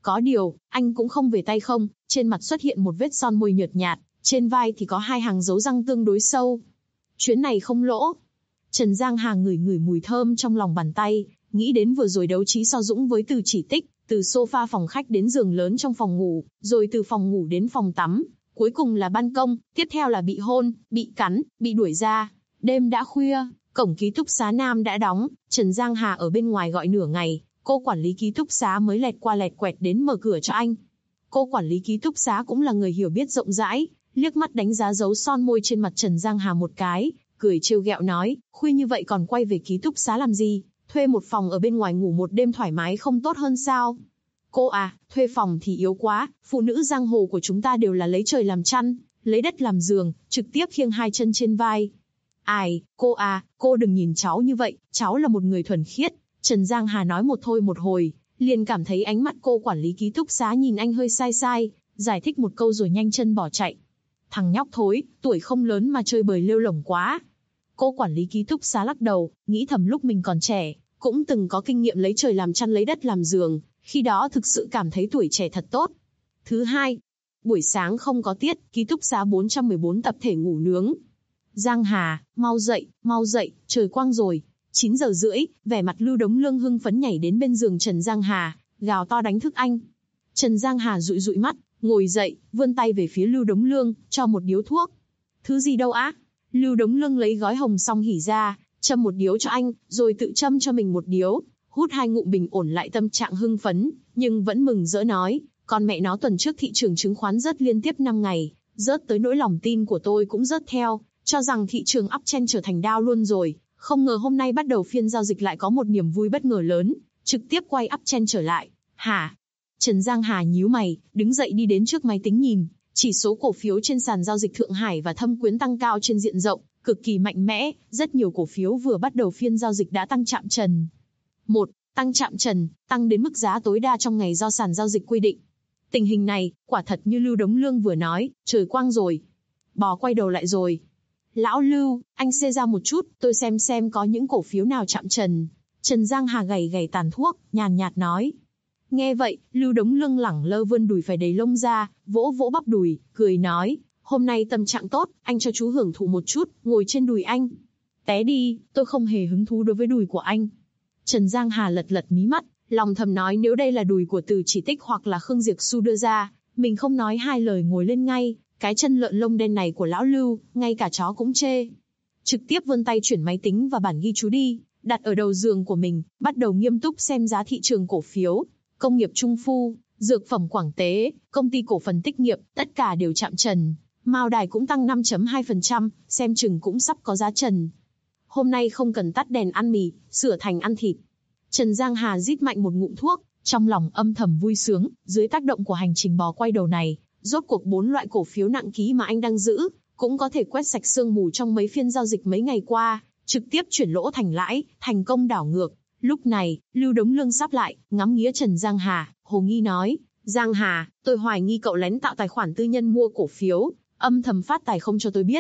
Có điều, anh cũng không về tay không, trên mặt xuất hiện một vết son môi nhợt nhạt, trên vai thì có 2 hàng dấu răng tương đối sâu. Chuyến này không lỗ. Trần Giang Hà ngửi ngửi mùi thơm trong lòng bàn tay, nghĩ đến vừa rồi đấu trí So Dũng với Từ Chỉ Tích, từ sofa phòng khách đến giường lớn trong phòng ngủ, rồi từ phòng ngủ đến phòng tắm, cuối cùng là ban công, tiếp theo là bị hôn, bị cắn, bị đuổi ra. Đêm đã khuya, cổng ký túc xá Nam đã đóng, Trần Giang Hà ở bên ngoài gọi nửa ngày, cô quản lý ký túc xá mới lẹt qua lẹt quẹt đến mở cửa cho anh. Cô quản lý ký túc xá cũng là người hiểu biết rộng rãi, liếc mắt đánh giá dấu son môi trên mặt Trần Giang Hà một cái, cười trêu ghẹo nói, khuya như vậy còn quay về ký túc xá làm gì, thuê một phòng ở bên ngoài ngủ một đêm thoải mái không tốt hơn sao? Cô à, thuê phòng thì yếu quá, phụ nữ giang hồ của chúng ta đều là lấy trời làm chăn, lấy đất làm giường, trực tiếp khiêng 2 chân trên vai. Ai, cô à, cô đừng nhìn cháu như vậy, cháu là một người thuần khiết. Trần Giang Hà nói một thôi một hồi, liền cảm thấy ánh mắt cô quản lý ký túc xá nhìn anh hơi sai sai, giải thích một câu rồi nhanh chân bỏ chạy. Thằng nhóc thối, tuổi không lớn mà chơi bời lêu lổng quá. Cô quản lý ký túc xá lắc đầu, nghĩ thầm lúc mình còn trẻ, cũng từng có kinh nghiệm lấy trời làm chăn lấy đất làm giường, khi đó thực sự cảm thấy tuổi trẻ thật tốt. Thứ hai, buổi sáng không có tiết, ký túc xá 414 tập thể ngủ nướng. Giang Hà, mau dậy, trời quang rồi. 9 giờ rưỡi, vẻ mặt Lưu Đống Lương hưng phấn nhảy đến bên giường Trần Giang Hà, gào to đánh thức anh. Trần Giang Hà dụi dụi mắt, ngồi dậy, vươn tay về phía Lưu Đống Lương, cho một điếu thuốc. Thứ gì đâu á? Lưu Đống Lương lấy gói hồng song hỉ ra, châm một điếu cho anh, rồi tự châm cho mình một điếu, hút 2 ngụm bình ổn lại tâm trạng hưng phấn, nhưng vẫn mừng rỡ nói, con mẹ nó tuần trước thị trường chứng khoán rớt liên tiếp 5 ngày, rớt tới nỗi lòng tin của tôi cũng rớt theo, cho rằng thị trường uptrend trở thành down luôn rồi, không ngờ hôm nay bắt đầu phiên giao dịch lại có một niềm vui bất ngờ lớn, trực tiếp quay uptrend trở lại. Hả? Trần Giang Hà nhíu mày, đứng dậy đi đến trước máy tính nhìn, chỉ số cổ phiếu trên sàn giao dịch Thượng Hải và Thâm Quyến tăng cao trên diện rộng, cực kỳ mạnh mẽ, rất nhiều cổ phiếu vừa bắt đầu phiên giao dịch đã tăng chạm trần. 1. Tăng chạm trần, tăng đến mức giá tối đa trong ngày do sàn giao dịch quy định. Tình hình này, quả thật như Lưu Đống Lương vừa nói, trời quang rồi. Bò quay đầu lại rồi. Lão Lưu, anh xê ra một chút, tôi xem có những cổ phiếu nào chạm trần. Trần Giang Hà gầy gầy tàn thuốc, nhàn nhạt nói. Nghe vậy, Lưu Đống Lương lẳng lơ vươn đùi phải đầy lông ra, vỗ vỗ bắp đùi, cười nói. Hôm nay tâm trạng tốt, anh cho chú hưởng thụ một chút, ngồi trên đùi anh. Té đi, tôi không hề hứng thú đối với đùi của anh. Trần Giang Hà lật lật mí mắt, lòng thầm nói nếu đây là đùi của Từ Chỉ Tích hoặc là Khương Diệp Xu đưa ra, mình không nói hai lời ngồi lên ngay, cái chân lợn lông đen này của lão Lưu, ngay cả chó cũng chê. Trực tiếp vươn tay chuyển máy tính và bản ghi chú đi, đặt ở đầu giường của mình, bắt đầu nghiêm túc xem giá thị trường cổ phiếu, công nghiệp Trung Phu, dược phẩm Quảng Tế, công ty cổ phần Tích Nghiệp, tất cả đều chạm trần. Mao Đài cũng tăng 5.2%, xem chừng cũng sắp có giá trần. Hôm nay không cần tắt đèn ăn mì, sửa thành ăn thịt. Trần Giang Hà rít mạnh một ngụm thuốc, trong lòng âm thầm vui sướng, dưới tác động của hành trình bò quay đầu này, rốt cuộc 4 loại cổ phiếu nặng ký mà anh đang giữ, cũng có thể quét sạch sương mù trong mấy phiên giao dịch mấy ngày qua, trực tiếp chuyển lỗ thành lãi, thành công đảo ngược. Lúc này, Lưu Đống Lương sắp lại, ngắm nghía Trần Giang Hà, hồ nghi nói, Giang Hà, tôi hoài nghi cậu lén tạo tài khoản tư nhân mua cổ phiếu, âm thầm phát tài không cho tôi biết.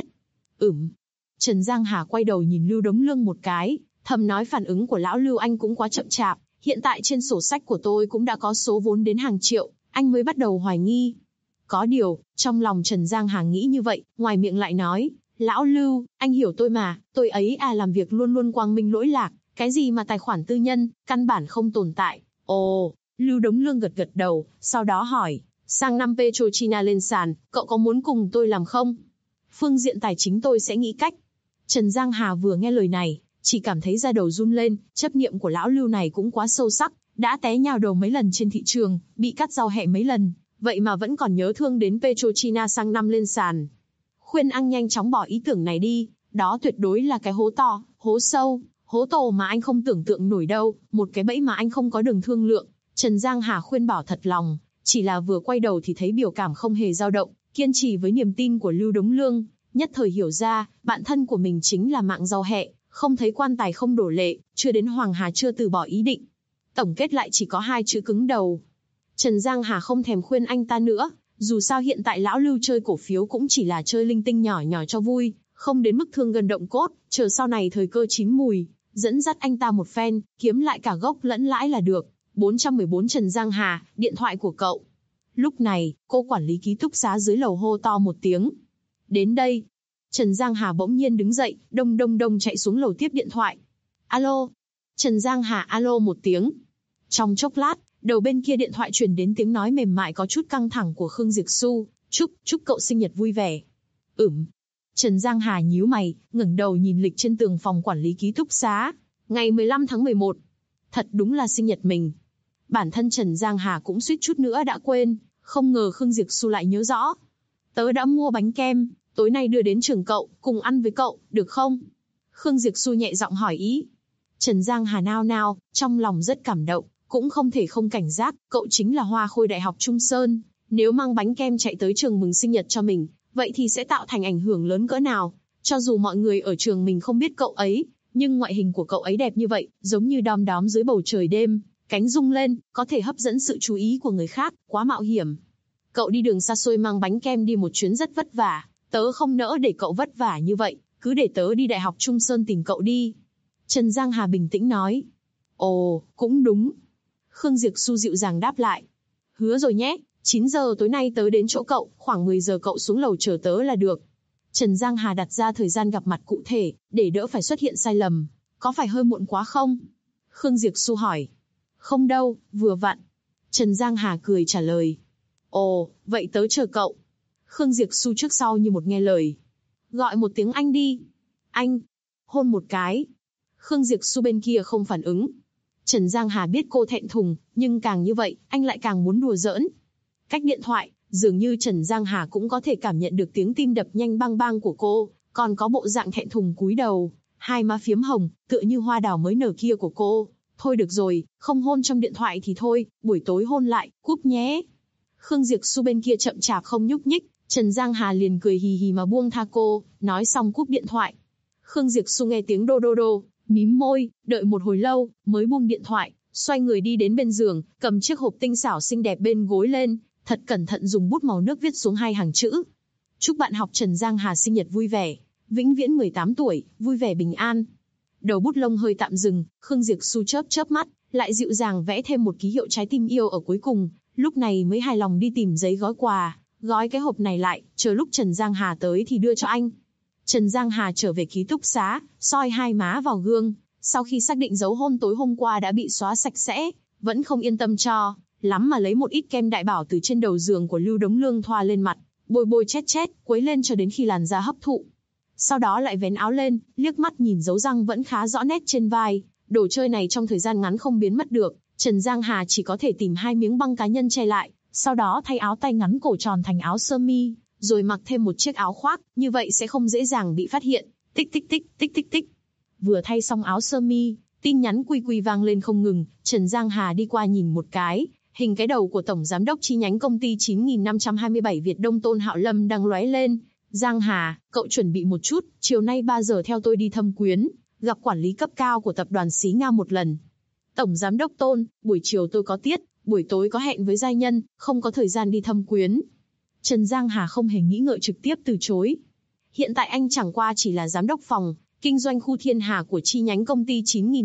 Trần Giang Hà quay đầu nhìn Lưu Đống Lương một cái, thầm nói phản ứng của lão Lưu anh cũng quá chậm chạp, hiện tại trên sổ sách của tôi cũng đã có số vốn đến hàng triệu, anh mới bắt đầu hoài nghi. Có điều, trong lòng Trần Giang Hà nghĩ như vậy, ngoài miệng lại nói, lão Lưu, anh hiểu tôi mà, tôi ấy làm việc luôn luôn quang minh lỗi lạc, cái gì mà tài khoản tư nhân, căn bản không tồn tại. Ồ, Lưu Đống Lương gật gật đầu, sau đó hỏi, sang năm PetroChina lên sàn, cậu có muốn cùng tôi làm không? Phương diện tài chính tôi sẽ nghĩ cách. Trần Giang Hà vừa nghe lời này, chỉ cảm thấy da đầu run lên, chấp niệm của lão Lưu này cũng quá sâu sắc, đã té nhào đầu mấy lần trên thị trường, bị cắt rau hẹ mấy lần, vậy mà vẫn còn nhớ thương đến PetroChina sang năm lên sàn. Khuyên anh nhanh chóng bỏ ý tưởng này đi, đó tuyệt đối là cái hố to, hố sâu, hố tổ mà anh không tưởng tượng nổi đâu, một cái bẫy mà anh không có đường thương lượng. Trần Giang Hà khuyên bảo thật lòng, chỉ là vừa quay đầu thì thấy biểu cảm không hề dao động, kiên trì với niềm tin của Lưu Đống Lương, nhất thời hiểu ra, bạn thân của mình chính là mạng rau hẹ, không thấy quan tài không đổ lệ, chưa đến Hoàng Hà chưa từ bỏ ý định. Tổng kết lại chỉ có 2 chữ cứng đầu. Trần Giang Hà không thèm khuyên anh ta nữa, dù sao hiện tại lão Lưu chơi cổ phiếu cũng chỉ là chơi linh tinh nhỏ nhỏ cho vui, không đến mức thương gần động cốt, chờ sau này thời cơ chín mùi, dẫn dắt anh ta một phen, kiếm lại cả gốc lẫn lãi là được. 414 Trần Giang Hà, điện thoại của cậu. Lúc này, cô quản lý ký túc xá dưới lầu hô to một tiếng. Đến đây. Trần Giang Hà bỗng nhiên đứng dậy, đông đông đông chạy xuống lầu tiếp điện thoại. Alo. Trần Giang Hà alo một tiếng. Trong chốc lát, đầu bên kia điện thoại truyền đến tiếng nói mềm mại có chút căng thẳng của Khương Diệp Xu. Chúc cậu sinh nhật vui vẻ. Trần Giang Hà nhíu mày, ngẩng đầu nhìn lịch trên tường phòng quản lý ký túc xá. Ngày 15 tháng 11. Thật đúng là sinh nhật mình. Bản thân Trần Giang Hà cũng suýt chút nữa đã quên, không ngờ Khương Diệp Xu lại nhớ rõ. Tớ đã mua bánh kem, tối nay đưa đến trường cậu, cùng ăn với cậu, được không? Khương Diệp Xu nhẹ giọng hỏi ý. Trần Giang Hà nao nao, trong lòng rất cảm động, cũng không thể không cảnh giác, cậu chính là hoa khôi đại học Trung Sơn. Nếu mang bánh kem chạy tới trường mừng sinh nhật cho mình, vậy thì sẽ tạo thành ảnh hưởng lớn cỡ nào. Cho dù mọi người ở trường mình không biết cậu ấy, nhưng ngoại hình của cậu ấy đẹp như vậy, giống như đom đóm dưới bầu trời đêm, cánh rung lên, có thể hấp dẫn sự chú ý của người khác, quá mạo hiểm. Cậu đi đường xa xôi mang bánh kem đi một chuyến rất vất vả, tớ không nỡ để cậu vất vả như vậy, cứ để tớ đi Đại học Trung Sơn tìm cậu đi. Trần Giang Hà bình tĩnh nói. Ồ, cũng đúng. Khương Diệp Xu dịu dàng đáp lại. Hứa rồi nhé, 9 giờ tối nay tớ đến chỗ cậu, khoảng 10 giờ cậu xuống lầu chờ tớ là được. Trần Giang Hà đặt ra thời gian gặp mặt cụ thể, để đỡ phải xuất hiện sai lầm. Có phải hơi muộn quá không? Khương Diệp Xu hỏi. Không đâu, vừa vặn. Trần Giang Hà cười trả lời. Ồ, vậy tớ chờ cậu. Khương Diệp Xu trước sau như một nghe lời. Gọi một tiếng anh đi. Anh. Hôn một cái. Khương Diệp Xu bên kia không phản ứng. Trần Giang Hà biết cô thẹn thùng, nhưng càng như vậy, anh lại càng muốn đùa giỡn. Cách điện thoại, dường như Trần Giang Hà cũng có thể cảm nhận được tiếng tim đập nhanh bang bang của cô, còn có bộ dạng thẹn thùng cúi đầu, hai má phiếm hồng, tựa như hoa đào mới nở kia của cô. Thôi được rồi, không hôn trong điện thoại thì thôi, buổi tối hôn lại, cúp nhé. Khương Diệp Xu bên kia chậm chạp không nhúc nhích, Trần Giang Hà liền cười hì hì mà buông tha cô, nói xong cúp điện thoại. Khương Diệp Xu nghe tiếng đô đô đô, mím môi, đợi một hồi lâu, mới buông điện thoại, xoay người đi đến bên giường, cầm chiếc hộp tinh xảo xinh đẹp bên gối lên, thật cẩn thận dùng bút màu nước viết xuống hai hàng chữ. Chúc bạn học Trần Giang Hà sinh nhật vui vẻ, vĩnh viễn 18 tuổi, vui vẻ bình an. Đầu bút lông hơi tạm dừng, Khương Diệp Xu chớp chớp mắt, lại dịu dàng vẽ thêm một ký hiệu trái tim yêu ở cuối cùng, lúc này mới hài lòng đi tìm giấy gói quà, gói cái hộp này lại, chờ lúc Trần Giang Hà tới thì đưa cho anh. Trần Giang Hà trở về ký túc xá, soi hai má vào gương, sau khi xác định dấu hôn tối hôm qua đã bị xóa sạch sẽ, vẫn không yên tâm cho lắm mà lấy một ít kem đại bảo từ trên đầu giường của Lưu Đống Lương thoa lên mặt, bôi bôi chét, quấy lên cho đến khi làn da hấp thụ. Sau đó lại vén áo lên, liếc mắt nhìn dấu răng vẫn khá rõ nét trên vai, đồ chơi này trong thời gian ngắn không biến mất được, Trần Giang Hà chỉ có thể tìm hai miếng băng cá nhân che lại, sau đó thay áo tay ngắn cổ tròn thành áo sơ mi, rồi mặc thêm một chiếc áo khoác, như vậy sẽ không dễ dàng bị phát hiện. Tích tích tích, tích tích tích. Vừa thay xong áo sơ mi, tin nhắn quy quy vang lên không ngừng, Trần Giang Hà đi qua nhìn một cái, hình cái đầu của tổng giám đốc chi nhánh công ty 9527 Việt Đông Tôn Hạo Lâm đang lóe lên. Giang Hà, cậu chuẩn bị một chút, chiều nay 3 giờ theo tôi đi Thâm Quyến, gặp quản lý cấp cao của tập đoàn Xí Nga một lần. Tổng giám đốc Tôn, buổi chiều tôi có tiết, buổi tối có hẹn với giai nhân, không có thời gian đi Thâm Quyến. Trần Giang Hà không hề nghĩ ngợi trực tiếp từ chối. Hiện tại anh chẳng qua chỉ là giám đốc phòng kinh doanh khu Thiên Hà của chi nhánh công ty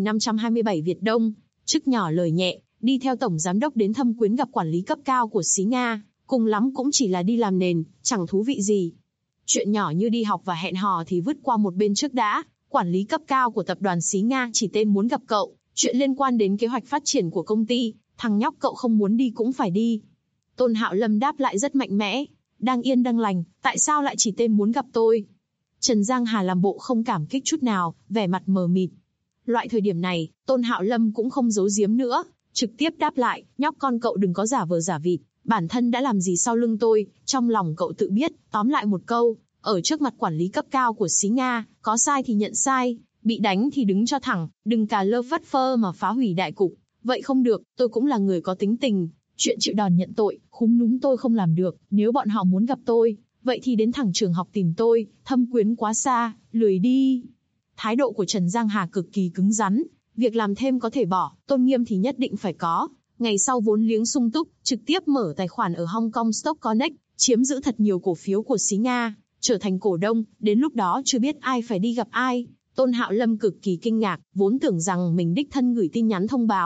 9527 Việt Đông, chức nhỏ lời nhẹ, đi theo tổng giám đốc đến Thâm Quyến gặp quản lý cấp cao của Xí Nga, cùng lắm cũng chỉ là đi làm nền, chẳng thú vị gì. Chuyện nhỏ như đi học và hẹn hò thì vứt qua một bên trước đã, quản lý cấp cao của tập đoàn Xí Nga chỉ tên muốn gặp cậu, chuyện liên quan đến kế hoạch phát triển của công ty, thằng nhóc cậu không muốn đi cũng phải đi. Tôn Hạo Lâm đáp lại rất mạnh mẽ, đang yên đang lành, tại sao lại chỉ tên muốn gặp tôi? Trần Giang Hà làm bộ không cảm kích chút nào, vẻ mặt mờ mịt. Loại thời điểm này, Tôn Hạo Lâm cũng không giấu giếm nữa, trực tiếp đáp lại, nhóc con cậu đừng có giả vờ giả vịt, bản thân đã làm gì sau lưng tôi, trong lòng cậu tự biết, tóm lại một câu, ở trước mặt quản lý cấp cao của Xí Nga, có sai thì nhận sai, bị đánh thì đứng cho thẳng, đừng cà lơ phất phơ mà phá hủy đại cục, vậy không được, tôi cũng là người có tính tình, chuyện chịu đòn nhận tội, khúm núm tôi không làm được, nếu bọn họ muốn gặp tôi, vậy thì đến thẳng trường học tìm tôi, Thâm Quyến quá xa, lười đi. Thái độ của Trần Giang Hà cực kỳ cứng rắn, việc làm thêm có thể bỏ, tôn nghiêm thì nhất định phải có. Ngày sau vốn liếng sung túc, trực tiếp mở tài khoản ở Hong Kong Stock Connect, chiếm giữ thật nhiều cổ phiếu của Xí Nga, trở thành cổ đông, đến lúc đó chưa biết ai phải đi gặp ai. Tôn Hạo Lâm cực kỳ kinh ngạc, vốn tưởng rằng mình đích thân gửi tin nhắn thông báo,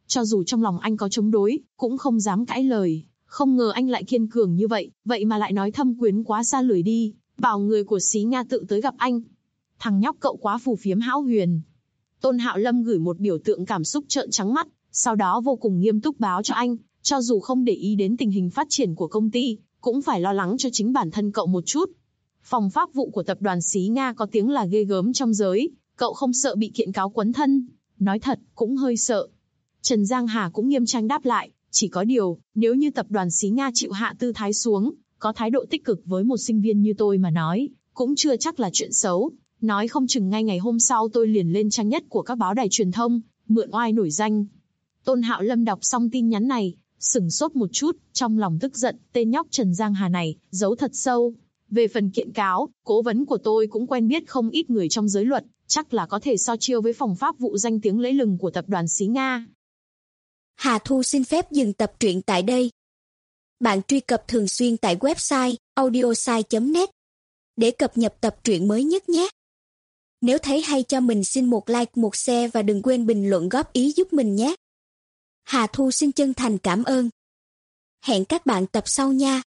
Cho dù trong lòng anh có chống đối, cũng không dám cãi lời. Không ngờ anh lại kiên cường như vậy, vậy mà lại nói thâm quyến quá xa lười đi, bảo người của Xí Nga tự tới gặp anh. Thằng nhóc cậu quá phù phiếm hão huyền. Tôn Hạo Lâm gửi một biểu tượng cảm xúc trợn trắng mắt, sau đó vô cùng nghiêm túc báo cho anh, cho dù không để ý đến tình hình phát triển của công ty, cũng phải lo lắng cho chính bản thân cậu một chút. Phòng pháp vụ của tập đoàn Xí Nga có tiếng là ghê gớm trong giới, cậu không sợ bị kiện cáo quấn thân. Nói thật, cũng hơi sợ. Trần Giang Hà cũng nghiêm trang đáp lại, chỉ có điều, nếu như tập đoàn Xí Nga chịu hạ tư thái xuống, có thái độ tích cực với một sinh viên như tôi mà nói, cũng chưa chắc là chuyện xấu. Nói không chừng ngay ngày hôm sau tôi liền lên trang nhất của các báo đài truyền thông, mượn oai nổi danh. Tôn Hạo Lâm đọc xong tin nhắn này, sửng sốt một chút, trong lòng tức giận, tên nhóc Trần Giang Hà này, giấu thật sâu. Về phần kiện cáo, cố vấn của tôi cũng quen biết không ít người trong giới luật, chắc là có thể so chiêu với phòng pháp vụ danh tiếng lẫy lừng của tập đoàn Xí Nga. Hà Thu xin phép dừng tập truyện tại đây. Bạn truy cập thường xuyên tại website audiosai.net để cập nhật tập truyện mới nhất nhé. Nếu thấy hay cho mình xin một like, một share và đừng quên bình luận góp ý giúp mình nhé. Hà Thu xin chân thành cảm ơn. Hẹn các bạn tập sau nha.